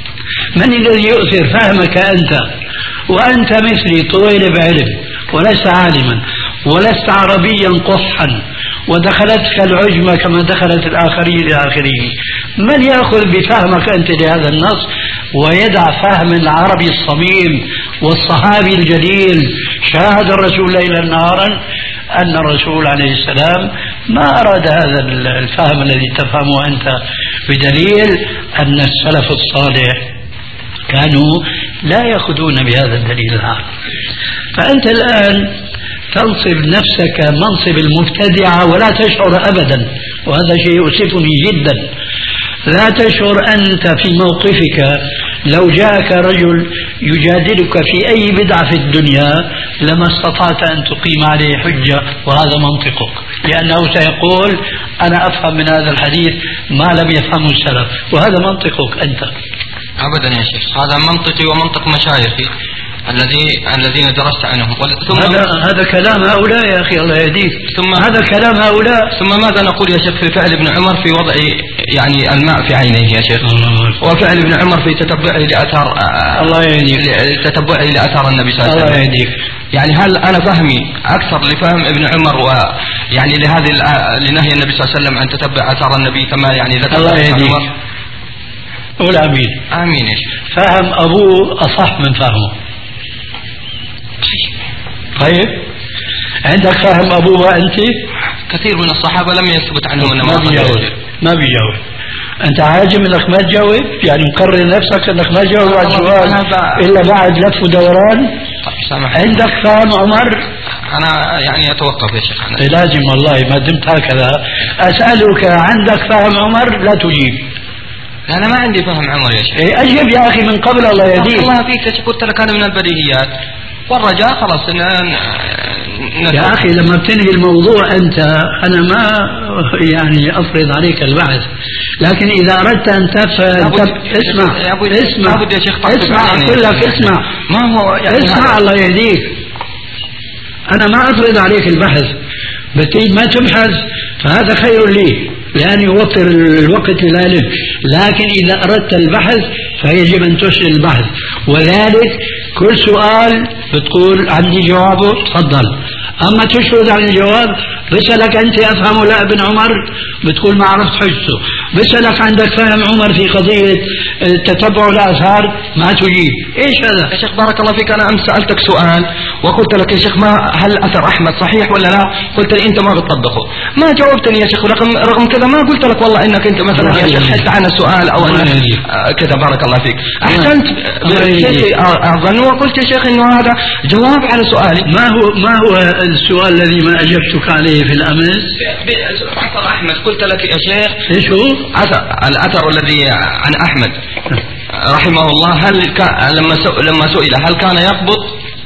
من الذي يؤثر فهمك أنت وأنت مثلي طويل بعلم ولست عالما ولست عربيا قحا ودخلتك العجمة كما دخلت الآخرين الآخرين؟ من يأخذ بفهمك أنت لهذا النص ويدع فهم العربي الصميم والصحابي الجليل شاهد الرسول ليلا نهارا أن الرسول عليه السلام ما أراد هذا الفهم الذي تفهمه أنت، بدليل أن السلف الصالح كانوا لا يأخذون بهذا الدليل العام. فأنت الآن تنصب نفسك منصب المبتدعة ولا تشعر أبدا، وهذا شيء يؤسفني جدا. لا تشعر أنت في موقفك لو جاءك رجل يجادلك في أي بدعة في الدنيا لما استطعت أن تقيم عليه حجة، وهذا منطقك، لأنه سيقول أنا أفهم من هذا الحديث ما لم يفهمه السلف، وهذا منطقك أنت. أبدا يا شيخ، هذا منطقي ومنطق مشايخي الذي الذين درست عنهم. ثم هذا هذا كلام هؤلاء يا أخي الله يهديك، ثم هذا كلام هؤلاء. ثم ماذا نقول يا شيخ في فعل ابن عمر في وضع يعني الماء في عينيه يا شيخ، وفعل ابن عمر في تتبعه لآثار الله يهديك تتبعه لآثار النبي صلى الله عليه وسلم. الله يهديك. يعني هل أنا فهمي أكثر لفهم ابن عمر ويعني لهذه لنهي النبي صلى الله عليه وسلم عن تتبع آثار النبي كما يعني ذكر الله يهديك. قول آمين. آمين يا شيخ. فهم أبوه أصح من فهمه. طيب عندك فهم أبوه أنت؟ كثير من الصحابة لم يثبت عنهم أنه ما بيجاوب ما بيجاوب أنت عاجم أنك ما تجاوب، يعني مقرر نفسك أنك ما تجاوب على السؤال إلا بعد لف ودوران. عندك فهم عمر؟ أنا يعني أتوقف يا شيخ. أنا لازم والله ما دمت هكذا أسألك عندك فهم عمر لا تجيب. أنا ما عندي فهم عمر يا شيخ. إيه أجب يا أخي من قبل الله يهديك. الله فيك قلت لك هذا من البديهيات والرجاء خلاص إن يا أخي لما بتنهي الموضوع أنت أنا ما يعني أفرض عليك البحث، لكن إذا أردت أن تفهم تف... اسمع اسمع اسمع أقول لك اسمع ما هو يعني اسمع الله يهديك. أنا ما أفرض عليك البحث، بتريد ما تبحث فهذا خير لي لأن يوفر الوقت للعلم، لكن إذا أردت البحث فيجب أن تسأل البحث، وذلك كل سؤال بتقول عندي جوابه تفضل، أما تشرد عن الجواب بسألك أنت أفهم لا ابن عمر بتقول ما عرفت حجته، بسألك عندك فهم عمر في قضية تتبع الآثار ما تجيب. إيش هذا؟ يا شيخ بارك الله فيك، أنا أمس سألتك سؤال وقلت لك يا شيخ ما هل أثر أحمد صحيح ولا لا؟ قلت لي أنت ما بتطبقه، ما جاوبتني يا شيخ، رغم رغم كذا ما قلت لك والله إنك أنت مثلا يا شيخ حث عن السؤال أو كذا. بارك الله فيك، أحسنت أظن وقلت يا شيخ إنه هذا جواب على سؤالي. ما هو ما هو السؤال الذي ما أجبتك عليه في الأمس؟ أثر أحمد قلت لك يا شيخ إيش هو؟ أثر الأثر الذي عن أحمد رحمه الله، هل لما لما سئل هل كان يقبض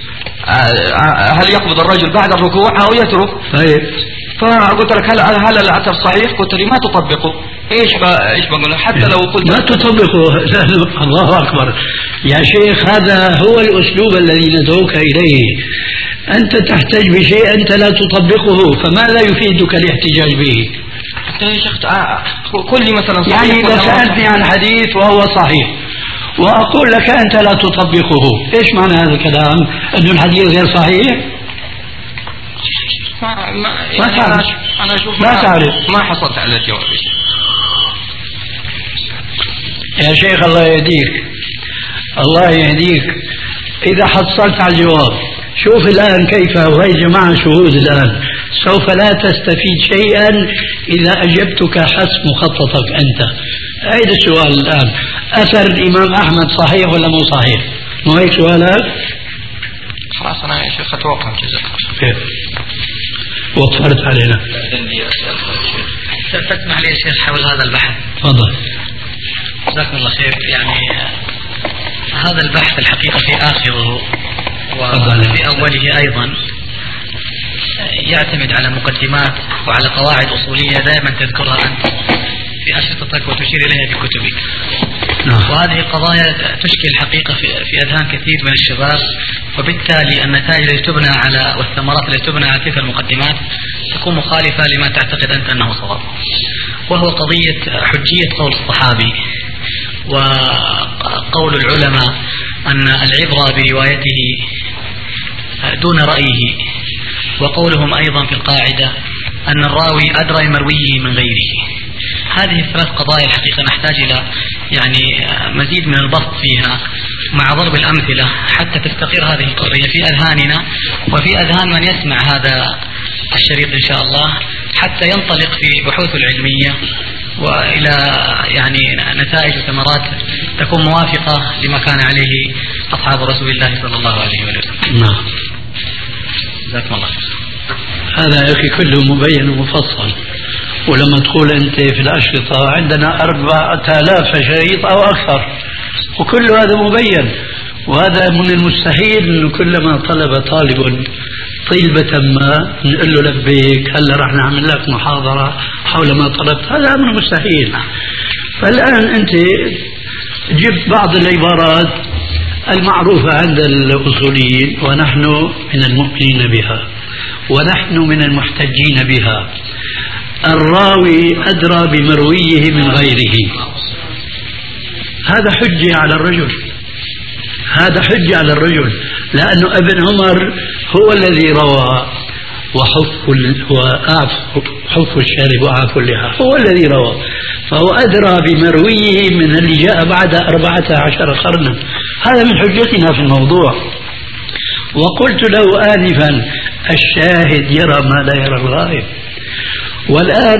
هل يقبض الرجل بعد الركوع أو يترك؟ طيب فقلت لك هل هل الأثر صحيح؟ قلت لي ما تطبقه. ايش ايش بقول حتى لو قلت ما تطبقه. الله أكبر يا شيخ، هذا هو الأسلوب الذي ندعوك إليه. أنت تحتج بشيء أنت لا تطبقه، فماذا يفيدك الاحتجاج به؟ يا شيخ كل مثلا صحيح، يعني إذا سألتني عن حديث وهو صحيح وأقول لك أنت لا تطبقه، إيش معنى هذا الكلام؟ أن الحديث غير صحيح؟ ما ما, ما يعني تعرف أنا أشوف ما, ما تعرف ما حصلت على الجواب يا شيخ. الله يهديك الله يهديك. إذا حصلت على الجواب شوف الآن كيف، وهي جماعة شهود الآن، سوف لا تستفيد شيئا إذا أجبتك حسب مخططك أنت. هذا السؤال الآن، أثر الإمام أحمد صحيح ولا مو صحيح؟ مو هيك سؤالك؟ خلاص أنا يا شيخ أتوقف جزاك الله. وفرت علينا. تسمح لي يا شيخ حول هذا البحث. تفضل. جزاكم الله خير. يعني هذا البحث الحقيقة في آخره وفي أوله أيضا يعتمد على مقدمات وعلى قواعد أصولية دائما تذكرها أنت في أشرطتك وتشير إليها في كتبك. نعم. وهذه القضايا تشكل الحقيقة في, في أذهان كثير من الشباب، وبالتالي النتائج التي تبنى على والثمرات التي تبنى على تلك المقدمات تكون مخالفة لما تعتقد أنت أنه صواب، وهو قضية حجية قول الصحابي وقول العلماء أن العبرة بروايته دون رأيه، وقولهم أيضا في القاعدة أن الراوي أدرى بمرويه من غيره. هذه الثلاث قضايا الحقيقة نحتاج إلى يعني مزيد من البسط فيها مع ضرب الأمثلة حتى تستقر هذه القضية في أذهاننا وفي أذهان من يسمع هذا الشريط إن شاء الله، حتى ينطلق في بحوثه العلمية وإلى يعني نتائج وثمرات تكون موافقة لما كان عليه أصحاب رسول الله صلى الله عليه وسلم. نعم. جزاكم الله. هذا يا أخي كله مبين ومفصل، ولما تقول أنت في الأشرطة عندنا أربعة آلاف شريط أو أكثر، وكل هذا مبين، وهذا من المستحيل أنه كلما طلب طالب طلبة ما نقول له لبيك هلا راح نعمل لك محاضرة حول ما طلبت، هذا أمر مستحيل. فالآن أنت جبت بعض العبارات المعروفة عند الأصوليين ونحن من المؤمنين بها ونحن من المحتجين بها. الراوي أدرى بمرويه من غيره، هذا حجة على الرجل، هذا حجة على الرجل، لأنه ابن عمر هو الذي روى وحف وحف الشارب وعاف اللحى، هو الذي روى، فهو أدرى بمرويه من اللي جاء بعد أربعة عشر قرنا. هذا من حجتنا في الموضوع. وقلت له آنفا الشاهد يرى ما لا يرى الغائب. والآن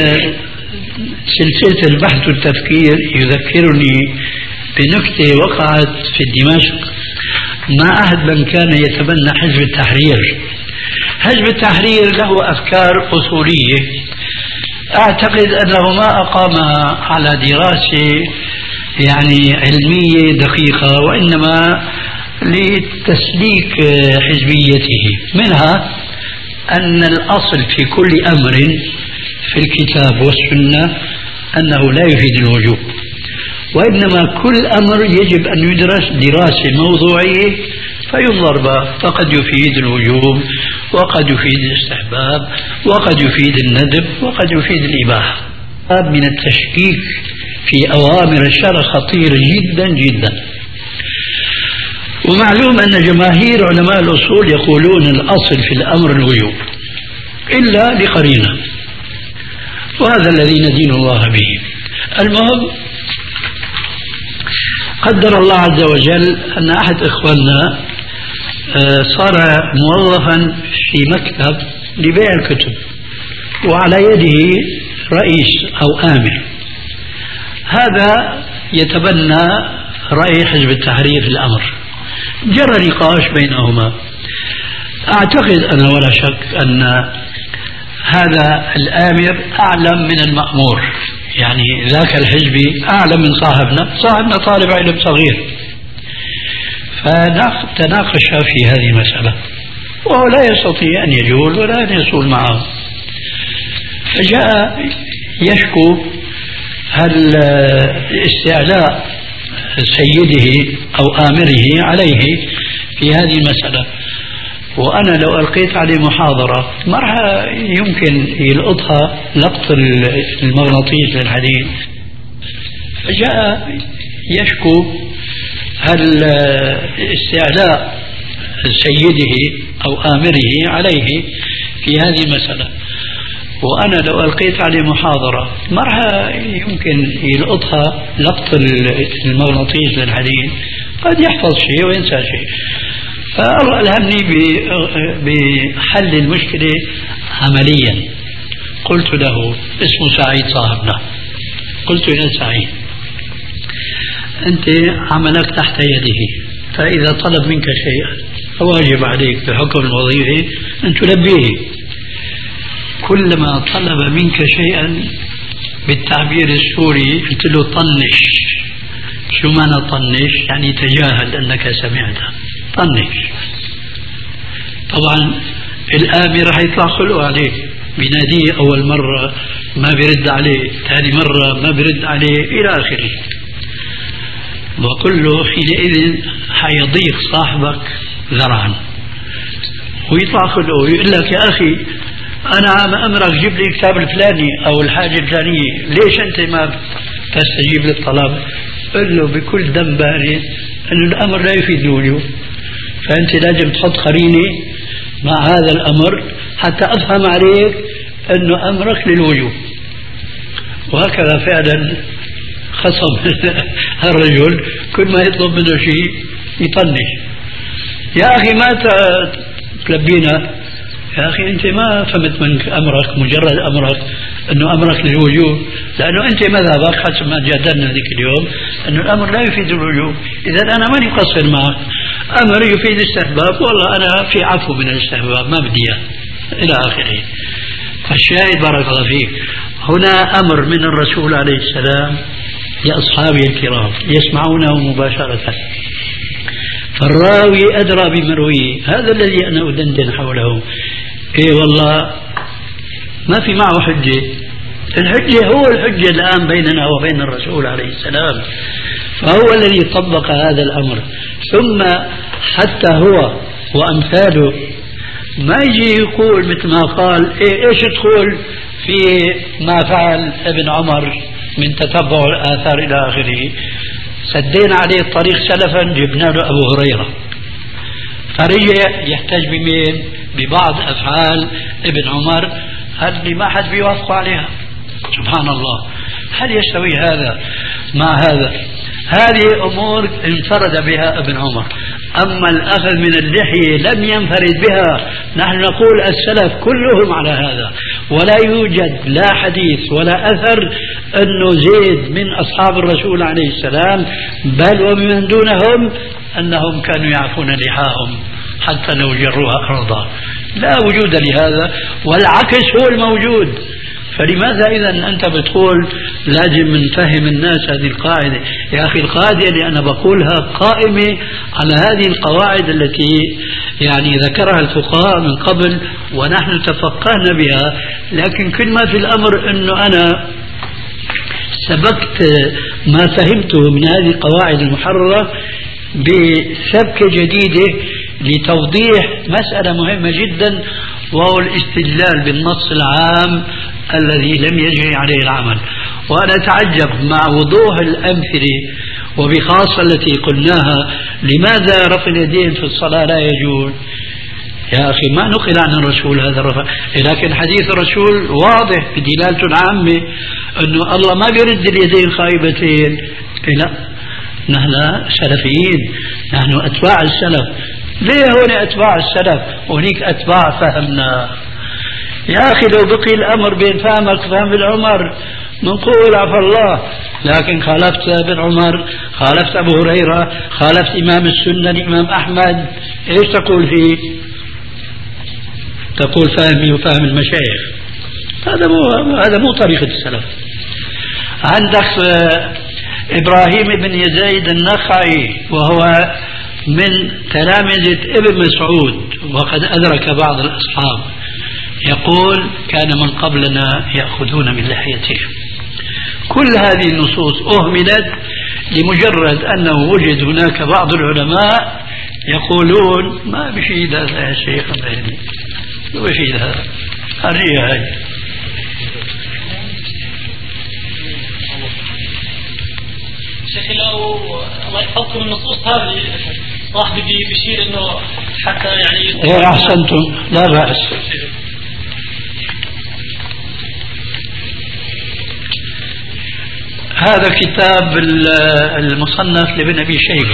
سلسلة البحث والتفكير يذكرني بنكتة وقعت في دمشق مع أحد من كان يتبنى حزب التحرير. حزب التحرير له أفكار أصولية أعتقد أنه ما أقامها على دراسة يعني علمية دقيقة، وإنما لتسليك حزبيته. منها أن الأصل في كل أمر في الكتاب والسنة أنه لا يفيد الوجوب، وإنما كل أمر يجب أن يدرس دراسة موضوعية فينظر به، فقد يفيد الوجوب وقد يفيد الاستحباب وقد يفيد الندب وقد يفيد الإباحة. من التشكيك في أوامر الشرع خطير جدا جدا. ومعلوم أن جماهير علماء الأصول يقولون الأصل في الأمر الوجوب إلا لقرينة، وهذا الذي ندين الله به. المهم قدر الله عز وجل أن أحد إخواننا صار موظفا في مكتب لبيع الكتب، وعلى يده رئيس أو آمر، هذا يتبنى رأي حزب التحرير في الأمر. جرى نقاش بينهما، أعتقد أنا ولا شك أن هذا الآمر أعلم من المأمور، يعني ذاك الحزبي أعلم من صاحبنا، صاحبنا طالب علم صغير. فتناقش في هذه المسألة وهو لا يستطيع أن يجول ولا أن يصول معه، فجاء يشكو هل استعلاء سيده أو آمره عليه في هذه المسألة. وأنا لو ألقيت عليه محاضرة ما راح يمكن يلقطها لقط المغناطيس للحديد. فجاء يشكو هل استعلاء سيده أو آمره عليه في هذه المسألة، وأنا لو ألقيت عليه محاضرة ما راح يمكن يلقطها لقط المغناطيس للحديد، قد يحفظ شيء وينسى شيء. فالله ألهمني بحل المشكلة عمليا. قلت له اسمه سعيد صاحبنا، قلت يا سعيد أنت عملك تحت يده، فإذا طلب منك شيئا فواجب عليك بحكم الوظيفة أن تلبيه. كلما طلب منك شيئا بالتعبير السوري قلت له طنش. شو معنى طنش؟ يعني تجاهل أنك سمعته. طنش. طبعا الآمر راح يطلع خلقه عليه، بيناديه أول مرة ما بيرد عليه، ثاني مرة ما بيرد عليه إلى آخره. وكله حينئذ حيضيق صاحبك ذرعا ويطلع خلقه ويقول لك يا أخي أنا عم أمرك جيب لي الكتاب الفلاني أو الحاجة الفلانية، ليش أنت ما تستجيب للطلب؟ قل له بكل دم بارد أن الأمر لا يفيد الوجوب، فأنت لازم تحط قرينة مع هذا الأمر حتى أفهم عليك أنه أمرك للوجوب. وهكذا فعلا خصم الرجل كل ما يطلب منه شيء يطنش. يا أخي ما تلبينا، يا أخي أنت ما فهمت من أمرك، مجرد أمرك أنه أمرك للوجوب، لأنه أنت مذهبك حسب ما جادلنا ذيك اليوم أنه الأمر لا يفيد الوجوب. إذا أنا ماني مقصر معك، أمر يفيد الاستحباب، والله أنا في عفو من الاستحباب ما بدي إياه إلى آخره. فالشاهد بارك الله فيك، هنا أمر من الرسول عليه السلام لأصحابه الكرام يسمعونه مباشرة، فالراوي أدرى بمرويه. هذا الذي أنا أدندن حوله. إيه والله ما في معه حجة، الحجة هو الحجة الآن بيننا وبين الرسول عليه السلام، فهو الذي طبق هذا الأمر. ثم حتى هو وأمثاله ما يجي يقول مثل ما قال إيه إيش تقول في ما فعل ابن عمر من تتبع الآثار إلى آخره. سدينا عليه الطريق سلفا، جبنا له أبو هريرة، فرجع يحتج بمين؟ ببعض أفعال ابن عمر اللي ما حد بيوافق عليها. سبحان الله، هل يستوي هذا مع هذا؟ هذه أمور انفرد بها ابن عمر. أما الأخذ من اللحية لم ينفرد بها. نحن نقول السلف كلهم على هذا، ولا يوجد لا حديث ولا أثر أنه زيد من أصحاب الرسول عليه السلام بل ومن دونهم أنهم كانوا يعفون لحاهم حتى لو جروها أرضا. لا وجود لهذا، والعكس هو الموجود. فلماذا إذا أنت بتقول لازم نفهم الناس هذه القاعدة؟ يا أخي القاعدة اللي أنا بقولها قائمة على هذه القواعد التي يعني ذكرها الفقهاء من قبل ونحن تفقهنا بها، لكن كل ما في الأمر أنه أنا سبقت ما فهمته من هذه القواعد المحررة بسبكة جديدة لتوضيح مسألة مهمة جدا، وهو الاستدلال بالنص العام الذي لم يجري عليه العمل. وأنا أتعجب مع وضوح الأمثلة وبخاصة التي قلناها، لماذا رفع اليدين في الصلاة لا يجوز؟ يا أخي ما نقل عن الرسول هذا الرفع، لكن حديث الرسول واضح بدلالته العامة أنه الله ما بيرد اليدين خايبتين. لا، نحن سلفيين، نحن أتباع السلف. ليه هون أتباع السلف وهنيك أتباع فهمنا؟ يا أخي لو بقي الأمر بين فهمك وفهم ابن عمر منقول عفى الله، لكن خالفت ابن عمر، خالفت أبو هريرة، خالفت إمام السنة الإمام أحمد، إيش تقول فيه؟ تقول فهمي وفهم المشايخ. هذا مو هذا مو طريقة السلف. عندك إبراهيم بن يزيد النخعي وهو من تلامذة ابن مسعود وقد أدرك بعض الأصحاب، يقول كان من قبلنا يأخذون من لحيتهم. كل هذه النصوص أهملت لمجرد أنه وجد هناك بعض العلماء يقولون ما بشيء هذا يا شيخ، ما بشيء هذا هذه هاي. شيخ لو الله يحفظكم النصوص هذه صاحبي بيشير انه حتى يعني ايه احسنتم لا بأس. هذا كتاب المصنف لابن ابي شيبه،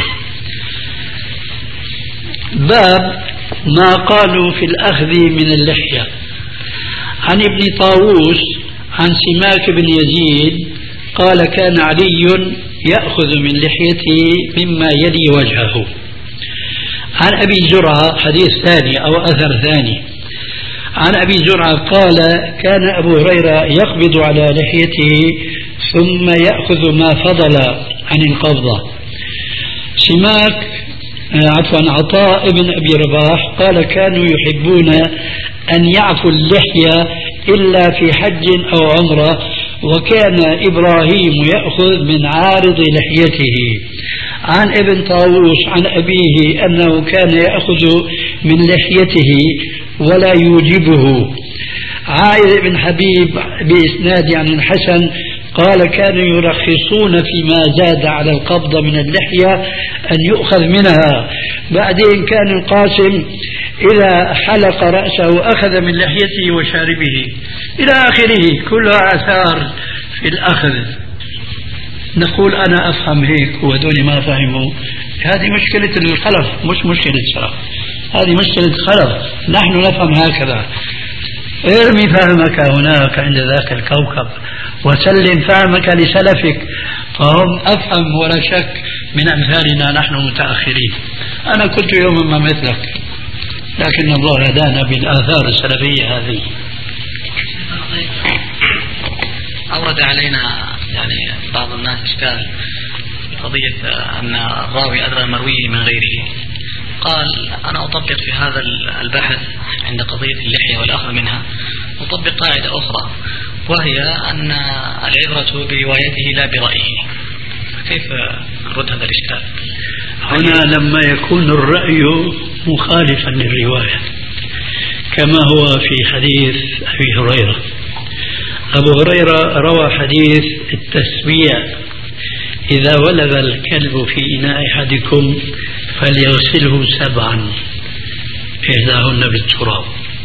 باب ما قالوا في الاخذ من اللحيه. عن ابن طاووس عن سماك بن يزيد قال كان علي يأخذ من لحيته مما يلي وجهه. عن أبي زرعة حديث ثاني أو أثر ثاني. عن أبي زرعة قال كان أبو هريرة يقبض على لحيته ثم يأخذ ما فضل عن القبضة. سماك عفوا عطاء ابن أبي رباح قال كانوا يحبون أن يعفوا اللحية إلا في حج أو عمرة، وكان إبراهيم يأخذ من عارض لحيته. عن ابن طاووس عن أبيه أنه كان يأخذ من لحيته ولا يوجبه. عائذ بن حبيب بإسناد عن الحسن قال كانوا يرخصون فيما زاد على القبضة من اللحية أن يؤخذ منها. بعدين كان القاسم إذا حلق رأسه أخذ من لحيته وشاربه إلى آخره، كلها آثار في الأخذ. نقول أنا أفهم هيك وهذول ما فهموا. هذه مشكلة الخلف مش مشكلة السلف، هذه مشكلة خلف. نحن نفهم هكذا. ارمي فهمك هناك عند ذاك الكوكب وسلم فهمك لسلفك، فهم أفهم ولا شك من أمثالنا نحن متأخرين. أنا كنت يوما ما مثلك، لكن الله هدانا بالآثار السلفية هذه. أورد علينا يعني بعض الناس إشكال قضية أن الراوي أدرى المروي من غيره. قال أنا أطبق في هذا البحث عند قضية اللحية والأخذ منها أطبق قاعدة أخرى، وهي أن العبرة بروايته لا برأيه. كيف نرد هذا الإشكال؟ هنا لما يكون الرأي مخالفا للرواية كما هو في حديث أبي هريرة. أبو هريرة روى حديث التسبيع إذا ولغ الكلب في إناء أحدكم فليغسله سبعا إحداهن بالتراب.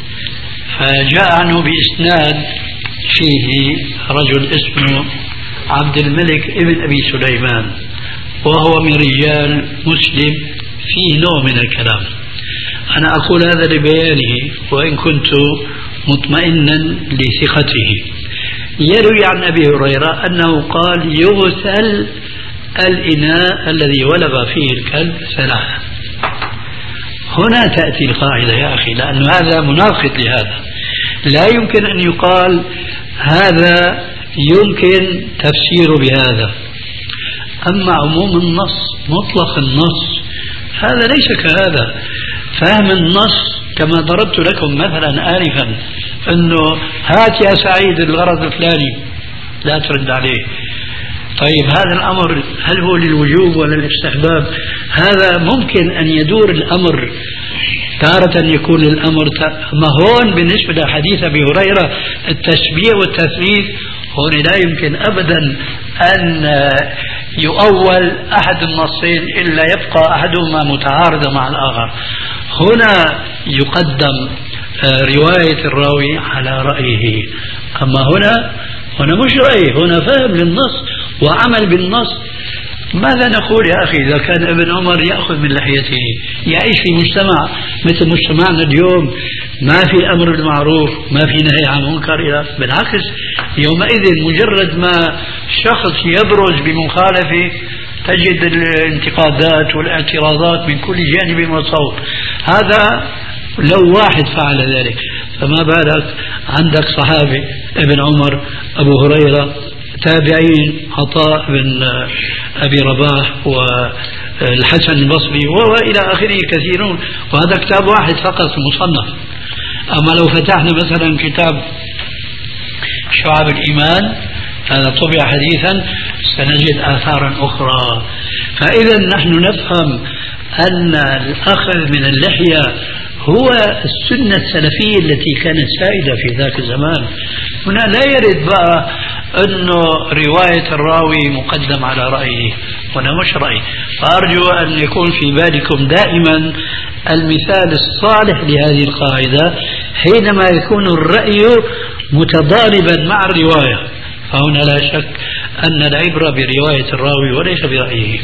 فجاء عنه بإسناد فيه رجل اسمه عبد الملك ابن أبي سليمان، وهو من رجال مسلم، فيه نوع من الكلام. أنا أقول هذا لبيانه وإن كنت مطمئنا لثقته. يروي عن أبي هريرة أنه قال يغسل الإناء الذي ولغ فيه الكلب ثلاثة. هنا تأتي القاعدة يا أخي، لأن هذا مناقض لهذا. لا يمكن أن يقال هذا يمكن تفسيره بهذا. أما عموم النص مطلق النص هذا ليس كهذا. فهم النص كما ضربت لكم مثلا آنفا أنه هات يا سعيد الغرض الفلاني لا ترد عليه. طيب هذا الأمر هل هو للوجوب ولا للاستحباب؟ هذا ممكن أن يدور الأمر تارة يكون الأمر ما هون بالنسبة لحديث أبي هريرة التشبيه والتثبيت هون لا يمكن أبدا أن يؤول أحد النصين إلا يبقى أحدهما متعارضا مع الآخر. هنا يقدم رواية الراوي على رأيه، أما هنا هنا مش رأي، هنا فهم للنص وعمل بالنص. ماذا نقول يا أخي إذا كان ابن عمر يأخذ من لحيته يعيش في مجتمع مثل مجتمعنا اليوم ما في أمر بالمعروف ما في نهي عن منكر، بالعكس يومئذ مجرد ما شخص يبرز بمخالفة تجد الانتقادات والاعتراضات من كل جانب وصوب. هذا لو واحد فعل ذلك، فما بالك عندك صحابي ابن عمر، أبو هريرة، تابعين عطاء بن أبي رباح والحسن البصري وإلى آخره كثيرون، وهذا كتاب واحد فقط مصنف. أما لو فتحنا مثلا كتاب شعب الإيمان هذا طبع حديثا سنجد آثارا أخرى. فإذا نحن نفهم أن الأخذ من اللحية هو السنة السلفية التي كانت سائدة في ذاك الزمان. هنا لا يرد بقى أنه رواية الراوي مقدم على رأيه، هنا مش رأي. فأرجو أن يكون في بالكم دائما المثال الصالح لهذه القاعدة حينما يكون الرأي متضاربا مع الرواية، فهنا لا شك أن العبرة برواية الراوي وليس برأيه.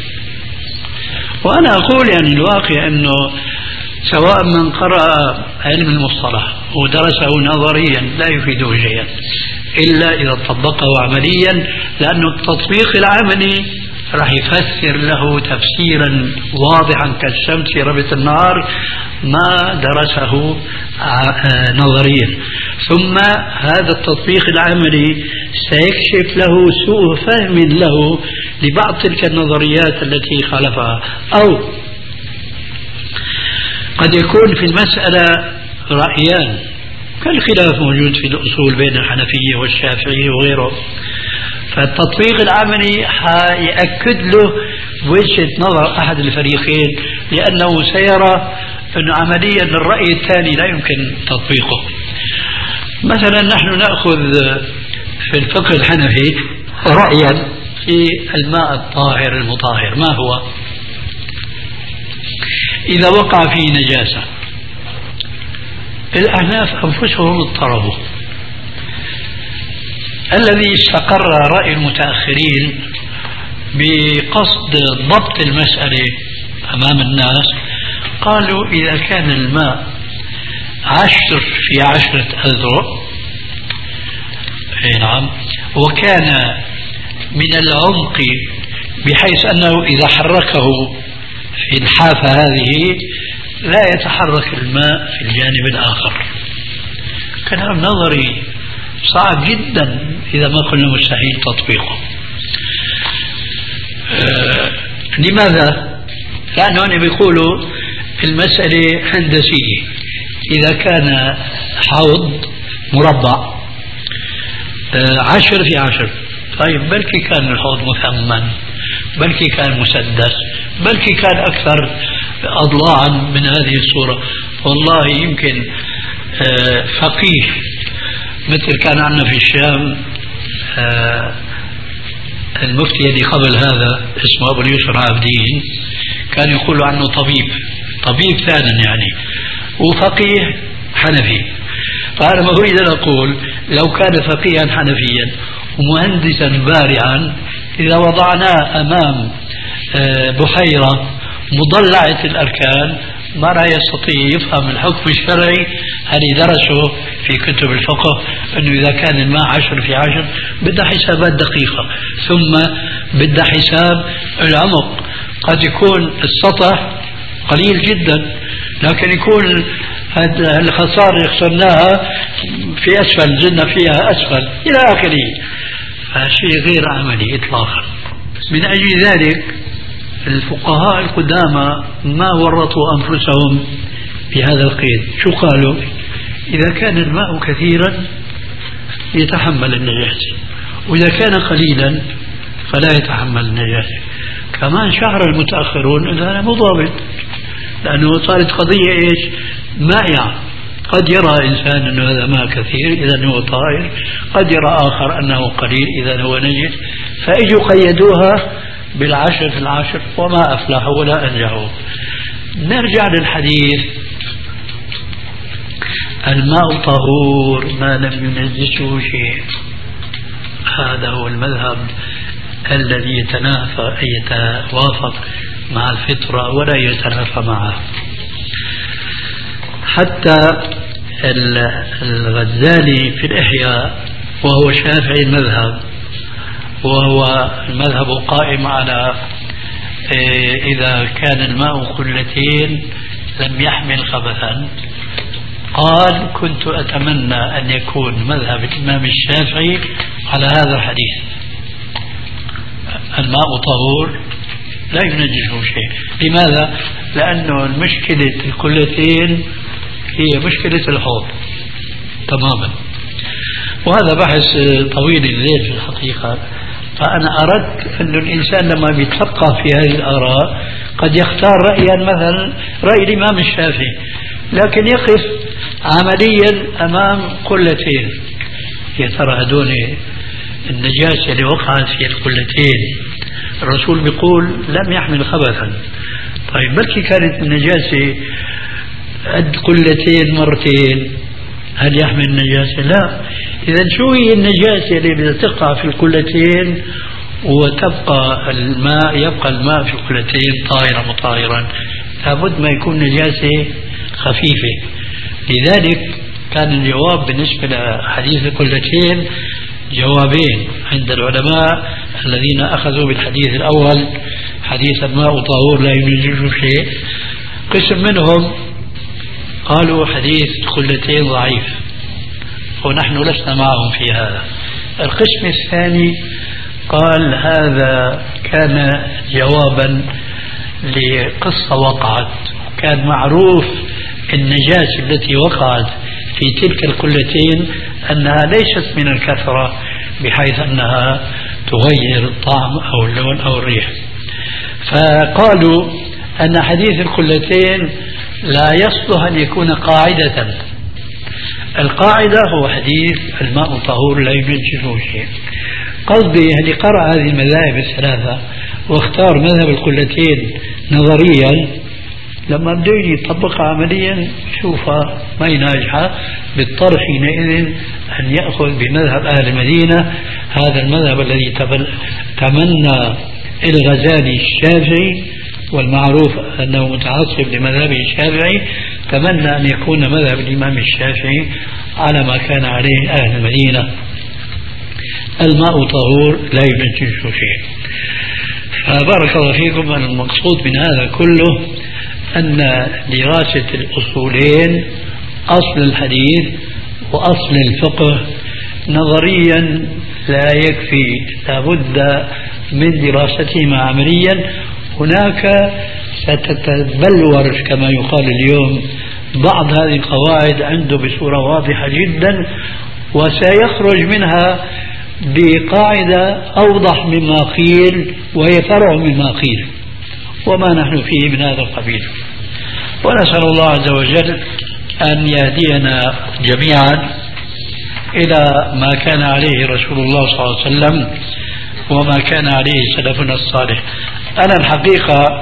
وأنا أقول يعني الواقع أنه سواء من قرأ علم المصطلح ودرسه نظريا لا يفيده شيئا إلا إذا طبقه عمليا، لأن التطبيق العملي راح يفسر له تفسيرا واضحا كالشمس في ربة النهار ما درسه نظريا. ثم هذا التطبيق العملي سيكشف له سوء فهم له لبعض تلك النظريات التي خالفها. أو قد يكون في المسألة رأيان كالخلاف موجود في الأصول بين الحنفية والشافعية وغيره، فالتطبيق العملي حيأكد له وجهة نظر أحد الفريقين، لأنه سيرى أن عمليا الرأي الثاني لا يمكن تطبيقه. مثلا نحن نأخذ في الفقه الحنفي رأيا في الماء الطاهر المطهر، ما هو؟ إذا وقع فيه نجاسة الأحناف أنفسهم اضطربوا. الذي استقر رأي المتأخرين بقصد ضبط المسألة أمام الناس قالوا إذا كان الماء عشر في عشرة أذرع، نعم، وكان من العمق بحيث أنه إذا حركه في الحافة هذه لا يتحرك الماء في الجانب الآخر. كلام نظري صعب جدا إذا ما قلنا مستحيل تطبيقه. أه لماذا؟ لأنه أنا بيقولوا المسألة هندسية. إذا كان حوض مربع أه عشر في عشر، طيب بلكي كان الحوض مثمن، بلكي كان مسدس، بلكي كان أكثر أضلاعا من هذه الصورة. والله يمكن أه فقيه مثل كان عندنا في الشام أه المفتي اللي قبل هذا اسمه أبو اليسر عابدين، كان يقول عنه طبيب طبيب ثاني يعني، وفقيه حنفي. فأنا ما أريد أن أقول لو كان فقيها حنفيا ومهندسا بارعا، إذا وضعناه أمام بحيرة مضلعة الأركان ما راح يستطيع يفهم الحكم الشرعي اللي درسه في كتب الفقه، أنه إذا كان الماء عشر في عشر بدها حسابات دقيقة، ثم بدها حساب العمق. قد يكون السطح قليل جدا لكن يكون الخسارة اللي خسرناها في أسفل زلنا فيها أسفل إلى آخره، فشيء غير عملي إطلاقا. من أجل ذلك الفقهاء القدامى ما ورطوا أنفسهم بهذا القيد. شو قالوا؟ إذا كان الماء كثيرا يتحمل النجاسة، وإذا كان قليلا فلا يتحمل النجاسة. كمان شعر المتأخرون أن هذا مضابط، لأنه صارت قضية إيش؟ مائعة. قد يرى إنسان أنه هذا ماء كثير إذا هو طاهر، قد يرى آخر أنه قليل إذا هو نجس، فإجوا قيدوها بالعشر في العشر وما أفلحوا ولا أنجحوا. نرجع للحديث الماء طهور ما لم ينجسه شيء، هذا هو المذهب الذي يتنافى يتوافق مع الفطرة ولا يتنافى معها. حتى الغزالي في الإحياء وهو شافعي المذهب، وهو المذهب قائم على إذا كان الماء قلتين لم يحمل خبثا، قال كنت أتمنى أن يكون مذهب الإمام الشافعي على هذا الحديث، الماء طهور لا ينجسه شيء. لماذا؟ لأنه المشكلة القلتين هي مشكلة الحوض تماما، وهذا بحث طويل الليل في الحقيقة. فأنا أردت أن الإنسان لما بيتفقه في هذه الآراء قد يختار رأيا مثلا رأي الإمام الشافعي، لكن يقف عمليا أمام قلتين، يا ترى هدول النجاسة اللي وقعت في القلتين الرسول بيقول لم يحمل خبثا، طيب بلكي كانت النجاسة قد قلتين مرتين، هل يحمل النجاسة؟ لا. إذا شو هي النجاسة اللي بدها تقع في القلتين وتبقى الماء يبقى الماء في القلتين طاهرا مطهرا؟ لابد ما يكون نجاسة خفيفة. لذلك كان الجواب بالنسبة لحديث القلتين جوابين عند العلماء الذين أخذوا بالحديث الأول حديث الماء طهور لا ينجز شيء، قسم منهم قالوا حديث الخلتين ضعيف ونحن لسنا معهم في هذا. القسم الثاني قال هذا كان جوابا لقصة وقعت، كان معروف النجاسة التي وقعت في تلك القلتين أنها ليست من الكثرة بحيث أنها تغير الطعم أو اللون أو الريح، فقالوا أن حديث القلتين لا يصلح أن يكون قاعدة. القاعدة هو حديث الماء طهور لا ينجسه شيء. قصدي اللي قرأ هذه المذاهب الثلاثة واختار مذهب القلتين نظريا، لما بده يطبقها عمليا شوفها ما ناجحة، بالطر حينئذ أن يأخذ بمذهب أهل المدينة، هذا المذهب الذي تمنى الغزالي الشافعي، والمعروف أنه متعصب لمذهب الشافعي، تمنى أن يكون مذهب الإمام الشافعي على ما كان عليه أهل المدينة، الماء طهور لا ينجسه شيء. فبارك الله فيكم. أن المقصود من هذا كله أن دراسة الأصولين، أصل الحديث وأصل الفقه، نظريا لا يكفي، لابد من دراستهما عمليا. هناك ستتبلور كما يقال اليوم بعض هذه القواعد عنده بصورة واضحة جدا، وسيخرج منها بقاعدة أوضح مما قيل وهي فرع مما قيل، وما نحن فيه من هذا القبيل. ونسأل الله عز وجل أن يهدينا جميعا إلى ما كان عليه رسول الله صلى الله عليه وسلم وما كان عليه سلفنا الصالح. أنا الحقيقة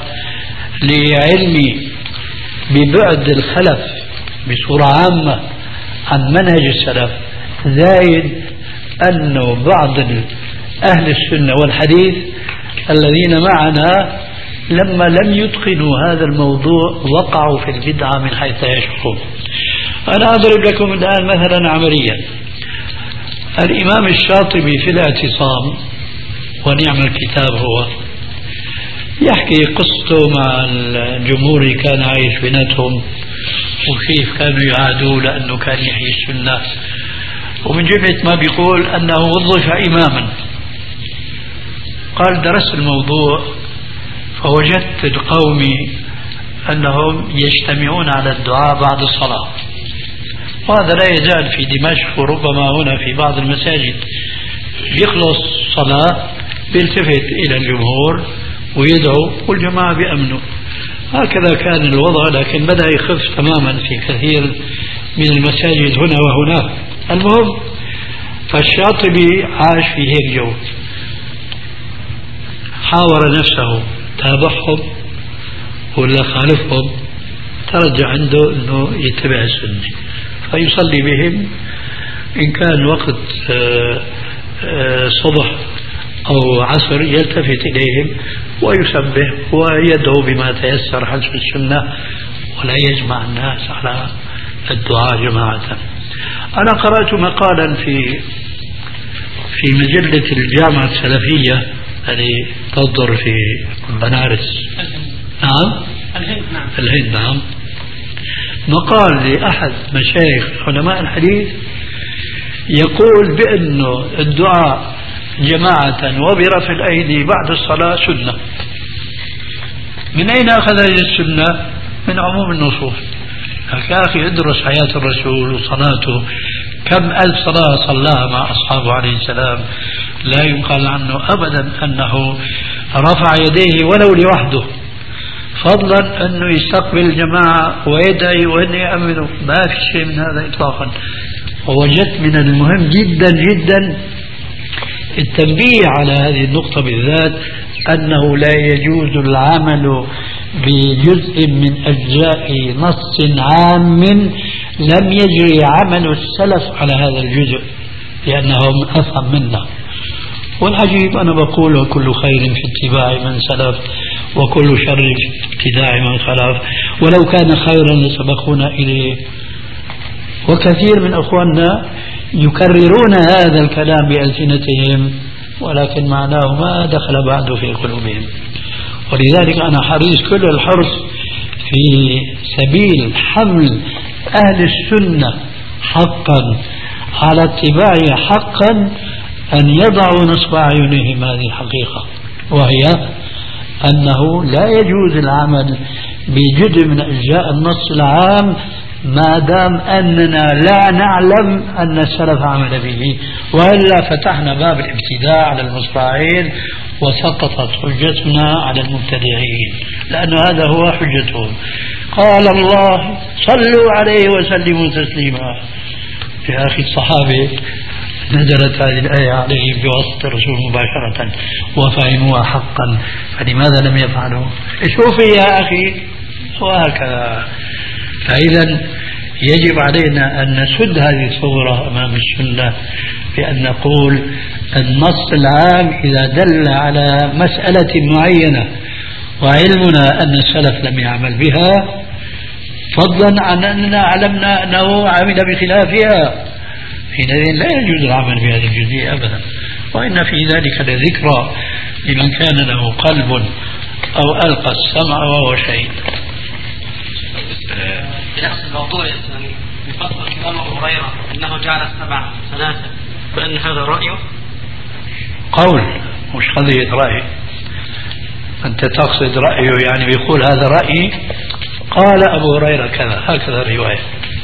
لعلمي ببعد الخلف بصورة عامة عن منهج السلف، زايد أنه بعض أهل السنة والحديث الذين معنا لما لم يتقنوا هذا الموضوع وقعوا في البدعة من حيث لا يشعرون. أنا أضرب لكم الآن مثلا عمليا. الإمام الشاطبي في الاعتصام، ونعم الكتاب هو، يحكي قصته مع الجمهور اللي كان عايش بيناتهم وكيف كانوا يعادوه لأنه كان يحيي السنة، ومن جملة ما بيقول أنه وظف إماما. قال درست الموضوع فوجدت القوم أنهم يجتمعون على الدعاء بعد الصلاة، وهذا لا يزال في دمشق وربما هنا في بعض المساجد. يخلص صلاة بيلتفت إلى الجمهور ويدعو والجماعة بأمنه. هكذا كان الوضع، لكن بدأ يخف تماما في كثير من المساجد هنا وهناك. المهم فالشاطبي عاش في هيك جو، حاور نفسه تابعهم ولا خالفهم، ترجع عنده أنه يتبع السنة فيصلي بهم. إن كان وقت صبح أو عصر يلتفت إليهم ويسبح ويدعو بما تيسر حسب السنة، ولا يجمع الناس على الدعاء جماعة. أنا قرأت مقالا في في مجلة الجامعة السلفية التي تصدر في بنارس، نعم الهند، نعم الهند، نعم، مقال لأحد مشايخ علماء الحديث يقول بأنه الدعاء جماعة وبرفع الأيدي بعد الصلاة سنة. من أين أخذ هذه السنة؟ من عموم النصوص. يا أخي ادرس حياة الرسول وصلاته، كم ألف صلاة صلاها مع أصحابه عليه السلام، لا يقال عنه أبدا أنه رفع يديه ولو لوحده، فضلا أنه يستقبل الجماعة ويدعي وأن يأمنوا، ما في شيء من هذا إطلاقا. ووجدت من المهم جدا جدا التنبيه على هذه النقطة بالذات، أنه لا يجوز العمل بجزء من أجزاء نص عام لم يجري عمل السلف على هذا الجزء، لأنهم أفهم منا. والعجيب أنا بقول وكل خير في اتباع من سلف وكل شر في ابتداع من خلف، ولو كان خيرا لسبقونا إليه. وكثير من أخواننا يكررون هذا الكلام بألسنتهم ولكن معناه ما دخل بعد في قلوبهم. ولذلك أنا حريص كل الحرص في سبيل حمل أهل السنة حقا على اتباعه حقا أن يضعوا نصب أعينهم هذه الحقيقة، وهي أنه لا يجوز العمل بجزء من أجزاء النص العام ما دام أننا لا نعلم أن السلف عمل به، وإلا فتحنا باب الابتداع على المصطاعين وسقطت حجتنا على المبتدعين، لأن هذا هو حجتهم. قال الله صلوا عليه وسلموا تسليما. يا أخي الصحابة نزلت هذه الآية عليهم بواسطة الرسول مباشرة وفهموها حقا، فلماذا لم يفعلوا؟ شوفي يا أخي، وهكذا. فإذا يجب علينا أن نسد هذه الثغرة أمام السنة بأن نقول النص العام إذا دل على مسألة معينة وعلمنا أن السلف لم يعمل بها، فضلا عن أننا علمنا أنه عمل بخلافها، حينئذ لا يجوز العمل بهذه الجزئية أبدا. وإن في ذلك لذكرى لمن كان له قلب أو ألقى السمع وهو شيء. بنفس الموضوع يعني بفضل كلام أبو هريرة أنه جعل السبع ثلاثة، فإن هذا رأيه قول مش قضية رأي. أنت تقصد رأيه يعني بيقول هذا رأيي، قال أبو هريرة كذا، هكذا الرواية.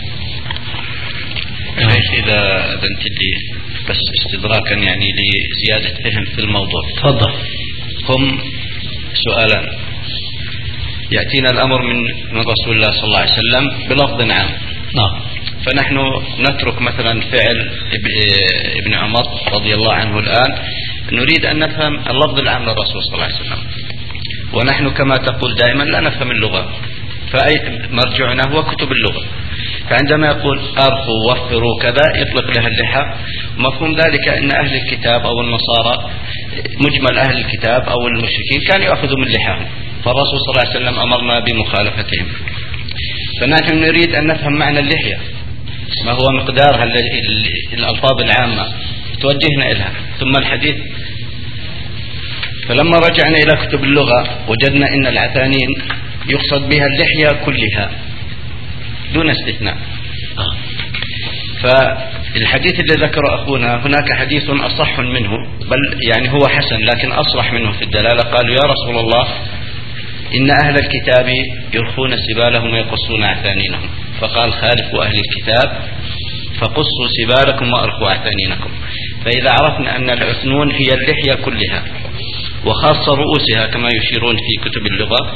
ليش إذا أذنت لي بس استدراكا يعني لزيادة فهم في الموضوع. تفضل. هم سؤالان، يأتينا الأمر من من رسول الله صلى الله عليه وسلم بلفظ عام. نعم. فنحن نترك مثلا فعل ابن عمر رضي الله عنه الآن، نريد أن نفهم اللفظ العام للرسول صلى الله عليه وسلم، ونحن كما تقول دائما لا نفهم اللغة، فأي مرجعنا هو كتب اللغة. فعندما يقول أرخوا وفروا كذا يطلق لها اللحى، مفهوم ذلك أن أهل الكتاب أو النصارى، مجمل أهل الكتاب أو المشركين كانوا يأخذوا من لحاهم، فالرسول صلى الله عليه وسلم أمرنا بمخالفتهم. فنحن نريد أن نفهم معنى اللحية، ما هو مقدارها الألفاظ العامة توجهنا إليها، ثم الحديث. فلما رجعنا إلى كتب اللغة وجدنا أن العثانين يقصد بها اللحية كلها دون استثناء. فالحديث الذي ذكره أخونا هناك حديث أصح منه، بل يعني هو حسن لكن أصرح منه في الدلالة. قالوا يا رسول الله إن أهل الكتاب يرخون سبالهم ويقصون عثانينهم، فقال خالفوا أهل الكتاب فقصوا سبالكم وأرخوا عثانينكم. فإذا عرفنا أن العثنون هي اللحية كلها وخاصة رؤوسها كما يشيرون في كتب اللغة،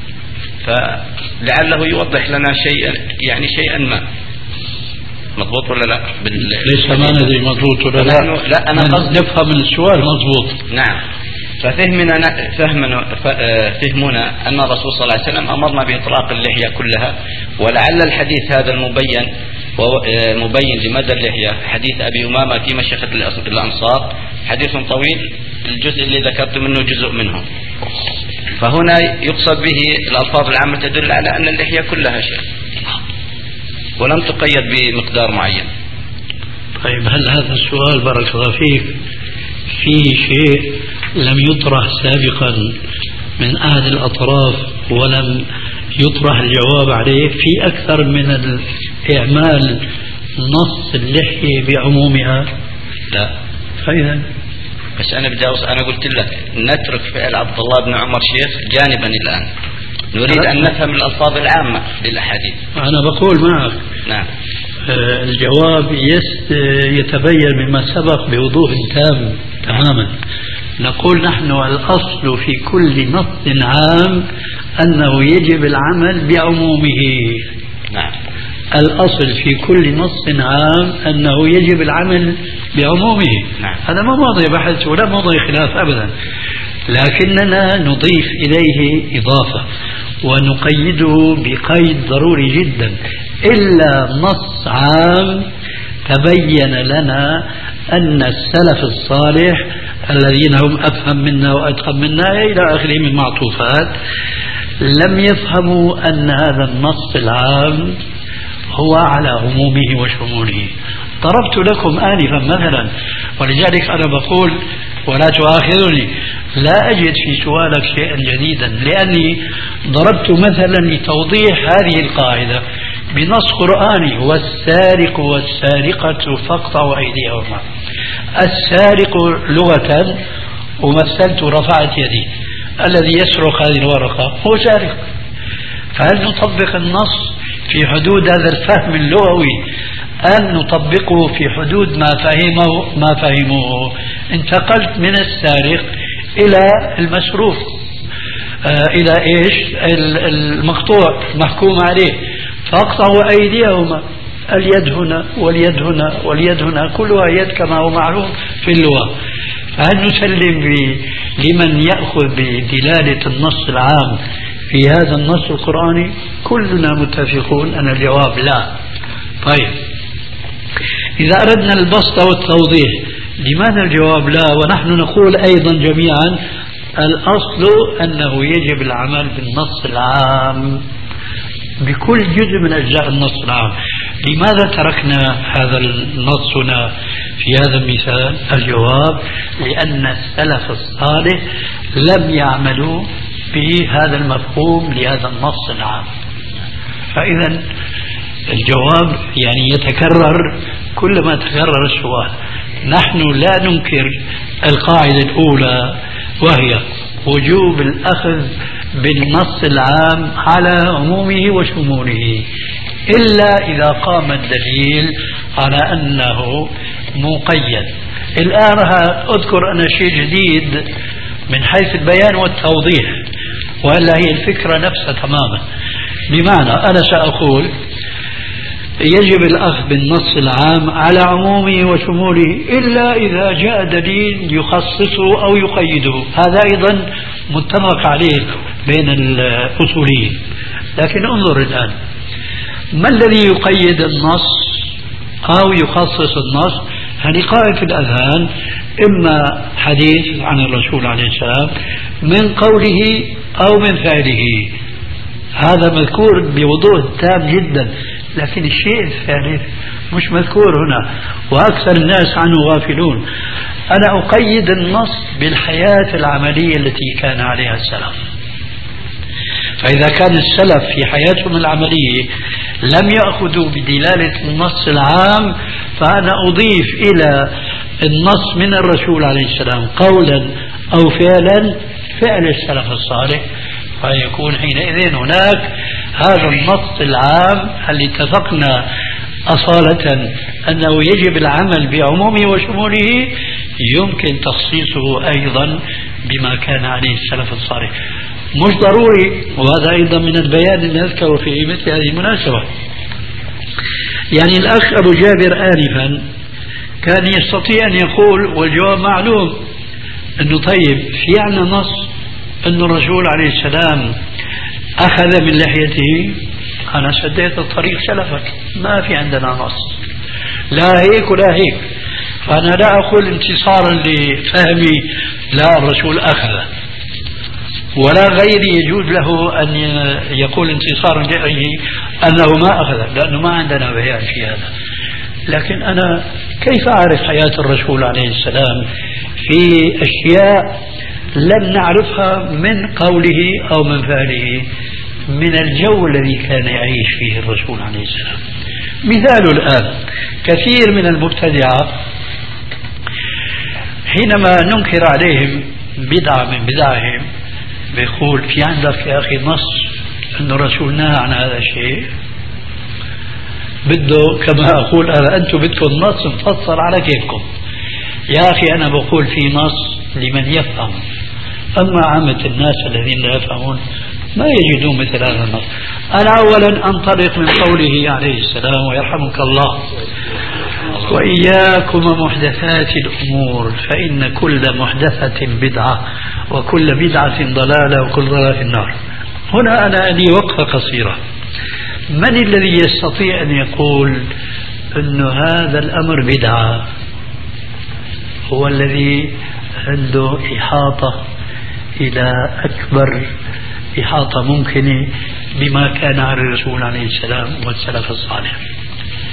فلعله يوضح لنا شيئا يعني شيئا ما. مضبوط ولا لا؟ ليس ما ندري مضبوط ولا لا. لا أنا قصدي نفهم السؤال مضبوط. نعم. ففهمنا فهمنا فهمنا أن الرسول صلى الله عليه وسلم أمرنا بإطلاق اللحية كلها، ولعل الحديث هذا المبين مبين لمدى اللحية حديث أبي أمامة في مشيخة الأنصار، حديث طويل، الجزء اللي ذكرت منه جزء منه. فهنا يقصد به الألفاظ العامة تدل على أن اللحية كلها شيء ولم تقيد بمقدار معين. طيب هل هذا السؤال بارك الله فيك فيه شيء لم يطرح سابقا من أحد الأطراف ولم يطرح الجواب عليه؟ في أكثر من الإعمال نص اللحية بعمومها؟ لا. فإذا بس أنا بدي أنا قلت لك نترك فعل عبد الله بن عمر شيخ جانبا الآن، نريد أن نفهم الألفاظ العامة للأحاديث. أنا بقول معك. نعم. آه الجواب يتبين مما سبق بوضوح تام تماما. نقول نحن الأصل في كل نص عام أنه يجب العمل بعمومه. نعم. الأصل في كل نص عام أنه يجب العمل بعمومه. نعم. هذا ما موضع بحث ولا موضع خلاف أبدا، لكننا نضيف إليه إضافة ونقيده بقيد ضروري جدا. إلا نص عام تبين لنا أن السلف الصالح الذين هم أفهم منا وأتقن منا إلى آخره من معطوفات لم يفهموا أن هذا النص العام هو على عمومه وشموله. ضربت لكم آنفا مثلا، ولذلك أنا بقول ولا تؤاخذني، لا أجد في سؤالك شيئا جديدا، لأني ضربت مثلا لتوضيح هذه القاعدة بنص قرآني: والسارق والسارقة فاقطعوا أيديهما. السارق لغة ومثلت رفعت يدي، الذي يسرق هذه الورقة هو سارق. فهل نطبق النص في حدود هذا الفهم اللغوي أن نطبقه في حدود ما فهمه ما فهموه؟ انتقلت من السارق إلى المسروق، آه إلى إيش؟ المقطوع محكوم عليه. فاقطعوا أيديهما، اليد هنا واليد هنا واليد هنا، كلها يد كما هو معروف في اللغة. فهل نسلم لمن يأخذ بدلالة النص العام في هذا النص القرآني؟ كلنا متفقون أن الجواب لا. طيب، إذا أردنا البسط والتوضيح لماذا الجواب لا، ونحن نقول أيضا جميعا الأصل أنه يجب العمل بالنص العام بكل جزء من أجزاء النص العام؟ لماذا تركنا هذا النص هنا في هذا المثال؟ الجواب: لأن السلف الصالح لم يعملوا بهذا المفهوم لهذا النص العام. فإذا الجواب يعني يتكرر كلما تكرر السؤال. نحن لا ننكر القاعدة الأولى، وهي وجوب الأخذ بالنص العام على عمومه وشموله، إلا إذا قام الدليل على أنه مقيد. الآن أذكر أنا شيء جديد من حيث البيان والتوضيح، وإلا هي الفكرة نفسها تماما. بمعنى أنا سأقول يجب الأخذ بالنص العام على عمومه وشموله إلا إذا جاء دليل يخصصه أو يقيده. هذا أيضا متفق عليه بين الأصوليين. لكن انظر الآن، ما الذي يقيد النص أو يخصص النص؟ هذه قاعدة الأذهان، إما حديث عن الرسول عليه السلام من قوله أو من فعله، هذا مذكور بوضوح تام جدا. لكن الشيء الثالث مش مذكور هنا، وأكثر الناس عنه غافلون. أنا أقيد النص بالحياة العملية التي كان عليها السلف. فإذا كان السلف في حياتهم العملية لم يأخذوا بدلالة النص العام، فأنا أضيف إلى النص من الرسول عليه السلام قولا أو فعلا فعل السلف الصالح، فيكون حينئذ هناك هذا النص العام اللي اتفقنا أصالة أنه يجب العمل بعمومه وشموله، يمكن تخصيصه أيضا بما كان عليه السلف الصالح. مش ضروري، وهذا أيضا من البيان اللي نذكره في مثل هذه المناسبة. يعني الأخ أبو جابر آنفا كان يستطيع أن يقول والجواب معلوم أنه طيب في عنا نص أن الرسول عليه السلام أخذ من لحيته. أنا سديت الطريق سلفك، ما في عندنا نص لا هيك ولا هيك. فأنا لا أقول انتصارا لفهمي لا الرسول أخذ، ولا غيري يجوز له أن يقول انتصارا لرأيه أنه ما أخذ، لأنه ما عندنا بيان في هذا. لكن أنا كيف أعرف حياة الرسول عليه السلام في أشياء لم نعرفها من قوله أو من فعله، من الجو الذي كان يعيش فيه الرسول عليه السلام. مثال الآن، كثير من المبتدعة حينما ننكر عليهم بدعة من بدعهم بيقول في عندك يا أخي نص أن الرسول نهى عن هذا الشيء، بده كما أقول أنا أنتم بدكم نص مفصل على كيفكم. يا أخي أنا بقول في نص لمن يفهم، أما عامة الناس الذين لا يفهمون ما يجدون مثل هذا النص. أنا أولا أنطلق من قوله عليه السلام ويرحمك الله: وإياكم محدثات الأمور فإن كل محدثة بدعة وكل بدعة ضلالة وكل ضلالة في النار. هنا أنا لي وقفة قصيرة. من الذي يستطيع أن يقول أن هذا الأمر بدعة؟ هو الذي عنده إحاطة إلى أكبر إحاطة ممكنة بما كان على الرسول عليه السلام والسلف الصالح.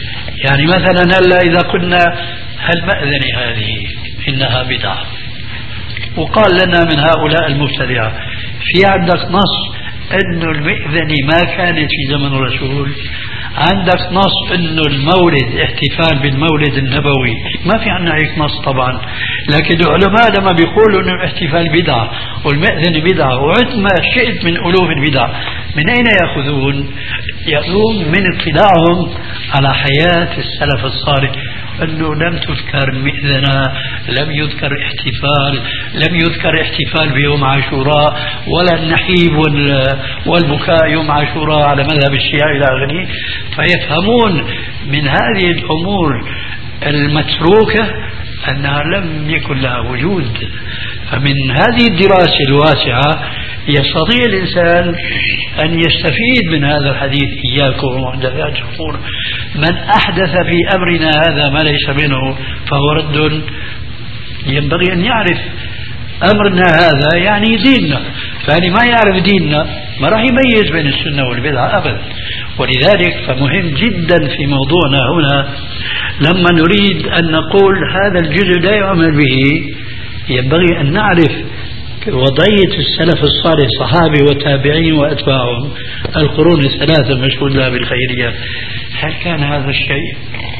يعني مثلا هلا إذا قلنا هالمأذنة هذه إنها بدعة، وقال لنا من هؤلاء المبتدعة. في عندك نص أنه المئذنة ما كانت في زمن الرسول؟ عندك نص أنه المولد احتفال بالمولد النبوي؟ ما في عندنا هيك نص طبعا. لكن العلماء لما بيقولوا أنه الاحتفال بدعة والمئذنة بدعة وعد ما شئت من ألوف البدع، من أين يأخذون؟ يأخذون من اطلاعهم على حياة السلف الصالح، أنه لم تذكر المئذنة، لم يذكر احتفال، لم يذكر احتفال بيوم عاشوراء، ولا النحيب والبكاء يوم عاشوراء على مذهب الشيعة إلى آخره. فيفهمون من هذه الأمور المتروكة أنها لم يكن لها وجود. فمن هذه الدراسة الواسعة يستطيع الإنسان أن يستفيد من هذا الحديث: إياكم ومحدثات الأمور، من أحدث في أمرنا هذا ما ليس منه فهو رد. ينبغي أن يعرف أمرنا هذا يعني ديننا، فاللي ما يعرف ديننا ما راح يميز بين السنة والبدعة أبدا. ولذلك فمهم جدا في موضوعنا هنا لما نريد أن نقول هذا الجزء لا يعمل به، ينبغي أن نعرف وضعية السلف الصالح، صحابة وتابعين وأتباعهم، القرون الثلاثة المشهود لها بالخيرية، هل كان هذا الشيء؟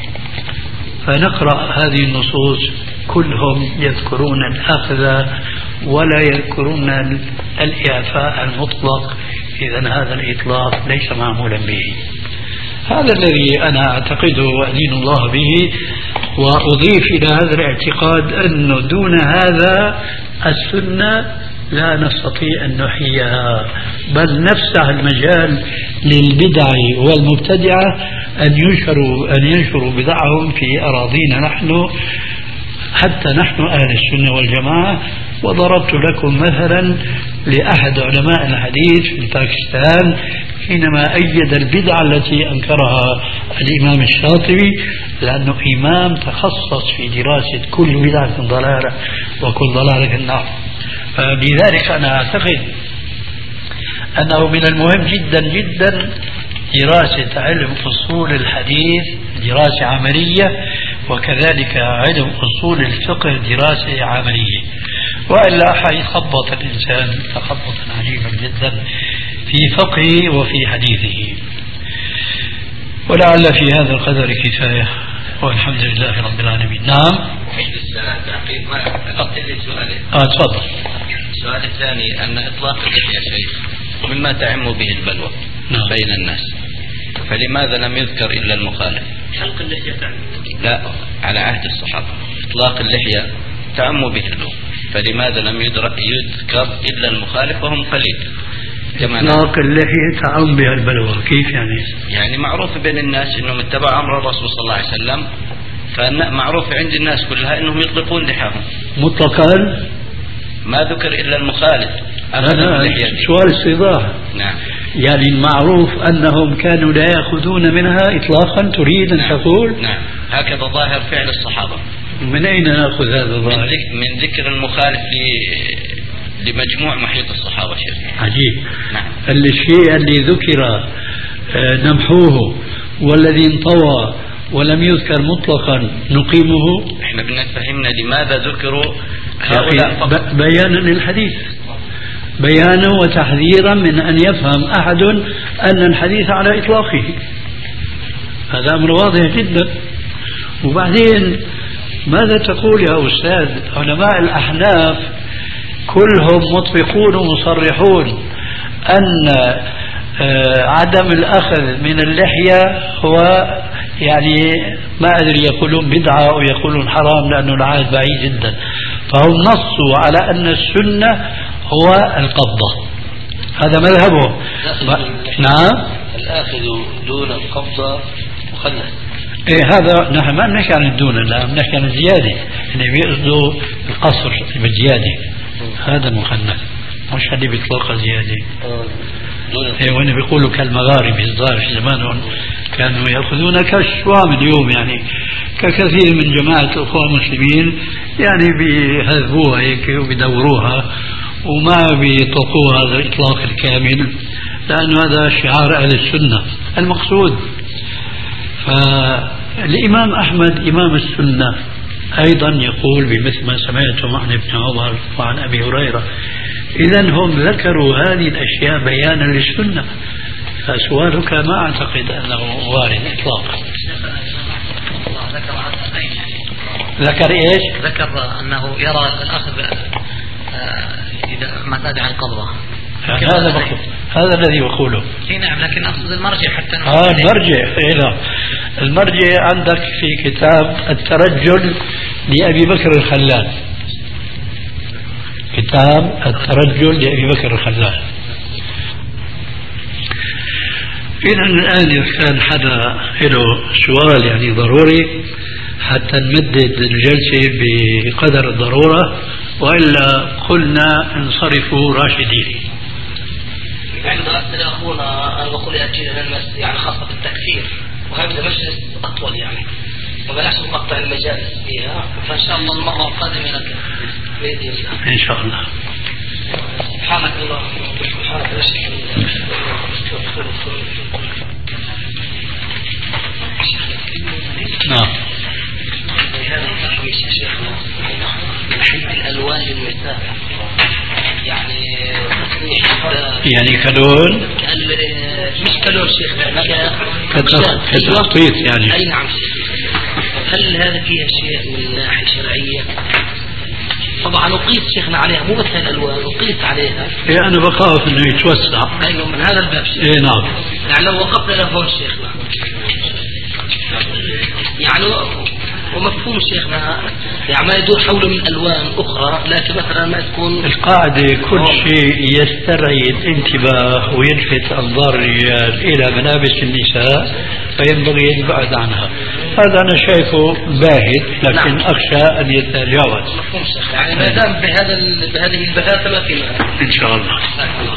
فنقرأ هذه النصوص كلهم يذكرون الأخذ ولا يذكرون الإعفاء المطلق. إذا هذا الإطلاق ليس معمولا به. هذا الذي أنا أعتقده وأدين الله به، وأضيف إلى هذا الاعتقاد أنه دون هذا السنة لا نستطيع أن نحييها، بل نفسح المجال للبدع والمبتدعة أن ينشروا أن ينشروا بدعهم في أراضينا نحن، حتى نحن أهل السنة والجماعة. وضربت لكم مثلا لأحد علماء الحديث في باكستان حينما أيد البدعة التي أنكرها الإمام الشاطبي، لأنه إمام تخصص في دراسة كل بدعة ضلالة وكل ضلالة في النار. فلذلك أنا أعتقد أنه من المهم جدا جدا دراسة علم أصول الحديث دراسة عملية، وكذلك علم أصول الفقه دراسة عملية، وإلا حيخبط الإنسان تخبطا عجيبا جدا في فقهه وفي حديثه. ولعل في هذا القدر كفاية، والحمد لله رب العالمين. نعم. آه تفضل. السؤال الثاني أن إطلاق اللحية شيخ مما تعم به البلوى نعم. بين الناس، فلماذا لم يذكر إلا المخالف؟ حلق اللحية تعم؟ لا، على عهد الصحابة إطلاق اللحية تعم به اللغة، فلماذا لم يذكر إلا المخالف وهم قليل؟ إطلاق اللحية تعم بها البلوى كيف يعني؟ يعني معروف بين الناس أنهم اتبعوا أمر الرسول صلى الله عليه وسلم، فمعروف عند الناس كلها أنهم يطلقون لحاهم مطلقا، ما ذكر إلا المخالف. هذا سؤال استيضاح. نعم. يعني المعروف أنهم كانوا لا يأخذون منها إطلاقا، تريد أن نعم. تقول؟ نعم، هكذا ظاهر فعل الصحابة. من أين نأخذ هذا الظاهر؟ من ذكر المخالف لمجموع محيط الصحابة شيخ. عجيب. نعم. الشيء اللي ذكر نمحوه، والذي انطوى ولم يذكر مطلقا نقيمه. احنا بدنا فهمنا لماذا ذكروا هؤلاء فقط. بيانا للحديث، بيانا وتحذيرا من أن يفهم أحد أن الحديث على إطلاقه، هذا أمر واضح جدا. وبعدين ماذا تقول يا أستاذ؟ علماء الأحناف كلهم مطبقون ومصرحون أن عدم الأخذ من اللحية هو يعني ما أدري يقولون بدعة أو يقولون حرام لأنه العهد بعيد جدا، فهم نصوا على أن السنة هو القبضة، هذا مذهبه. نعم. الآخذ دون القبضة مخنث. إيه هذا نحن ما بنحكي عن الدون، لا بنحكي عن الزيادة، يعني بيقصدوا القصر بالزيادة، هذا مخنث، مش اللي بيطلق زيادة. إيه وين بيقولوا كالمغاربة الظاهر في زمانهم كانوا يأخذون كالشوام اليوم، يعني ككثير من جماعة الأخوة المسلمين يعني بيهذبوها هيك وبيدوروها وما بيطلقوها هذا الإطلاق الكامل، لأنه هذا شعار أهل السنة المقصود. فالإمام أحمد إمام السنة أيضا يقول بمثل ما سمعتم عن ابن عمر وعن أبي هريرة. إذا هم ذكروا هذه الأشياء بيانا للسنة، فسؤالك ما أعتقد أنه وارد إطلاقا. ذكر إيش؟ ذكر أنه يرى الأخذ إذا ما تابع القبضة. هذا بقول. هذا الذي يقوله. اي نعم، لكن أقصد المرجع حتى آه المرجع. إيه نعم. المرجع عندك في كتاب الترجل لأبي بكر الخلال. كتاب الترجل لأبي بكر الخلال. إذا الآن إذا كان حدا له سؤال يعني ضروري حتى نمدد الجلسة بقدر الضرورة، وإلا قلنا انصرفوا راشدين. يعني دراسة أخونا أنا بقول يأتي لنا المس يعني خاصة بالتكفير، وهذا مجلس أطول يعني وبلاش نقطع المجالس فيها، فإن شاء الله المرة القادمة لك بإذن الله. إن شاء الله. سبحانك اللهم وبحمدك نشهد أن لا إله نعم. هذا الحكم يا شيخنا من حيث الألوان للنساء، يعني يعني كلون مش كلون شيخنا كتخطيط يعني. أي نعم شيخ. هل هذا فيها شيء من ناحية شرعية؟ طبعا أقيس شيخنا عليها مو بس الألوان، أقيس عليها. إيه أنا بخاف إنه يتوسع. أيوة من هذا الباب شيخ. إيه نعم. يعني لو وقفنا لهون شيخنا يعني ومفهوم شيخنا يعني ما يدور حوله من ألوان أخرى، لكن مثلا ما تكون القاعدة كل شيء يسترعي الانتباه ويلفت أنظار الرجال إلى ملابس النساء فينبغي أن يبعد عنها. هذا أنا شايفه باهت، لكن نعم. أخشى أن يتجاوز. مفهوم شيخ، يعني ما دام بهذا بهذه البهاتة ما في مانع. إن شاء الله.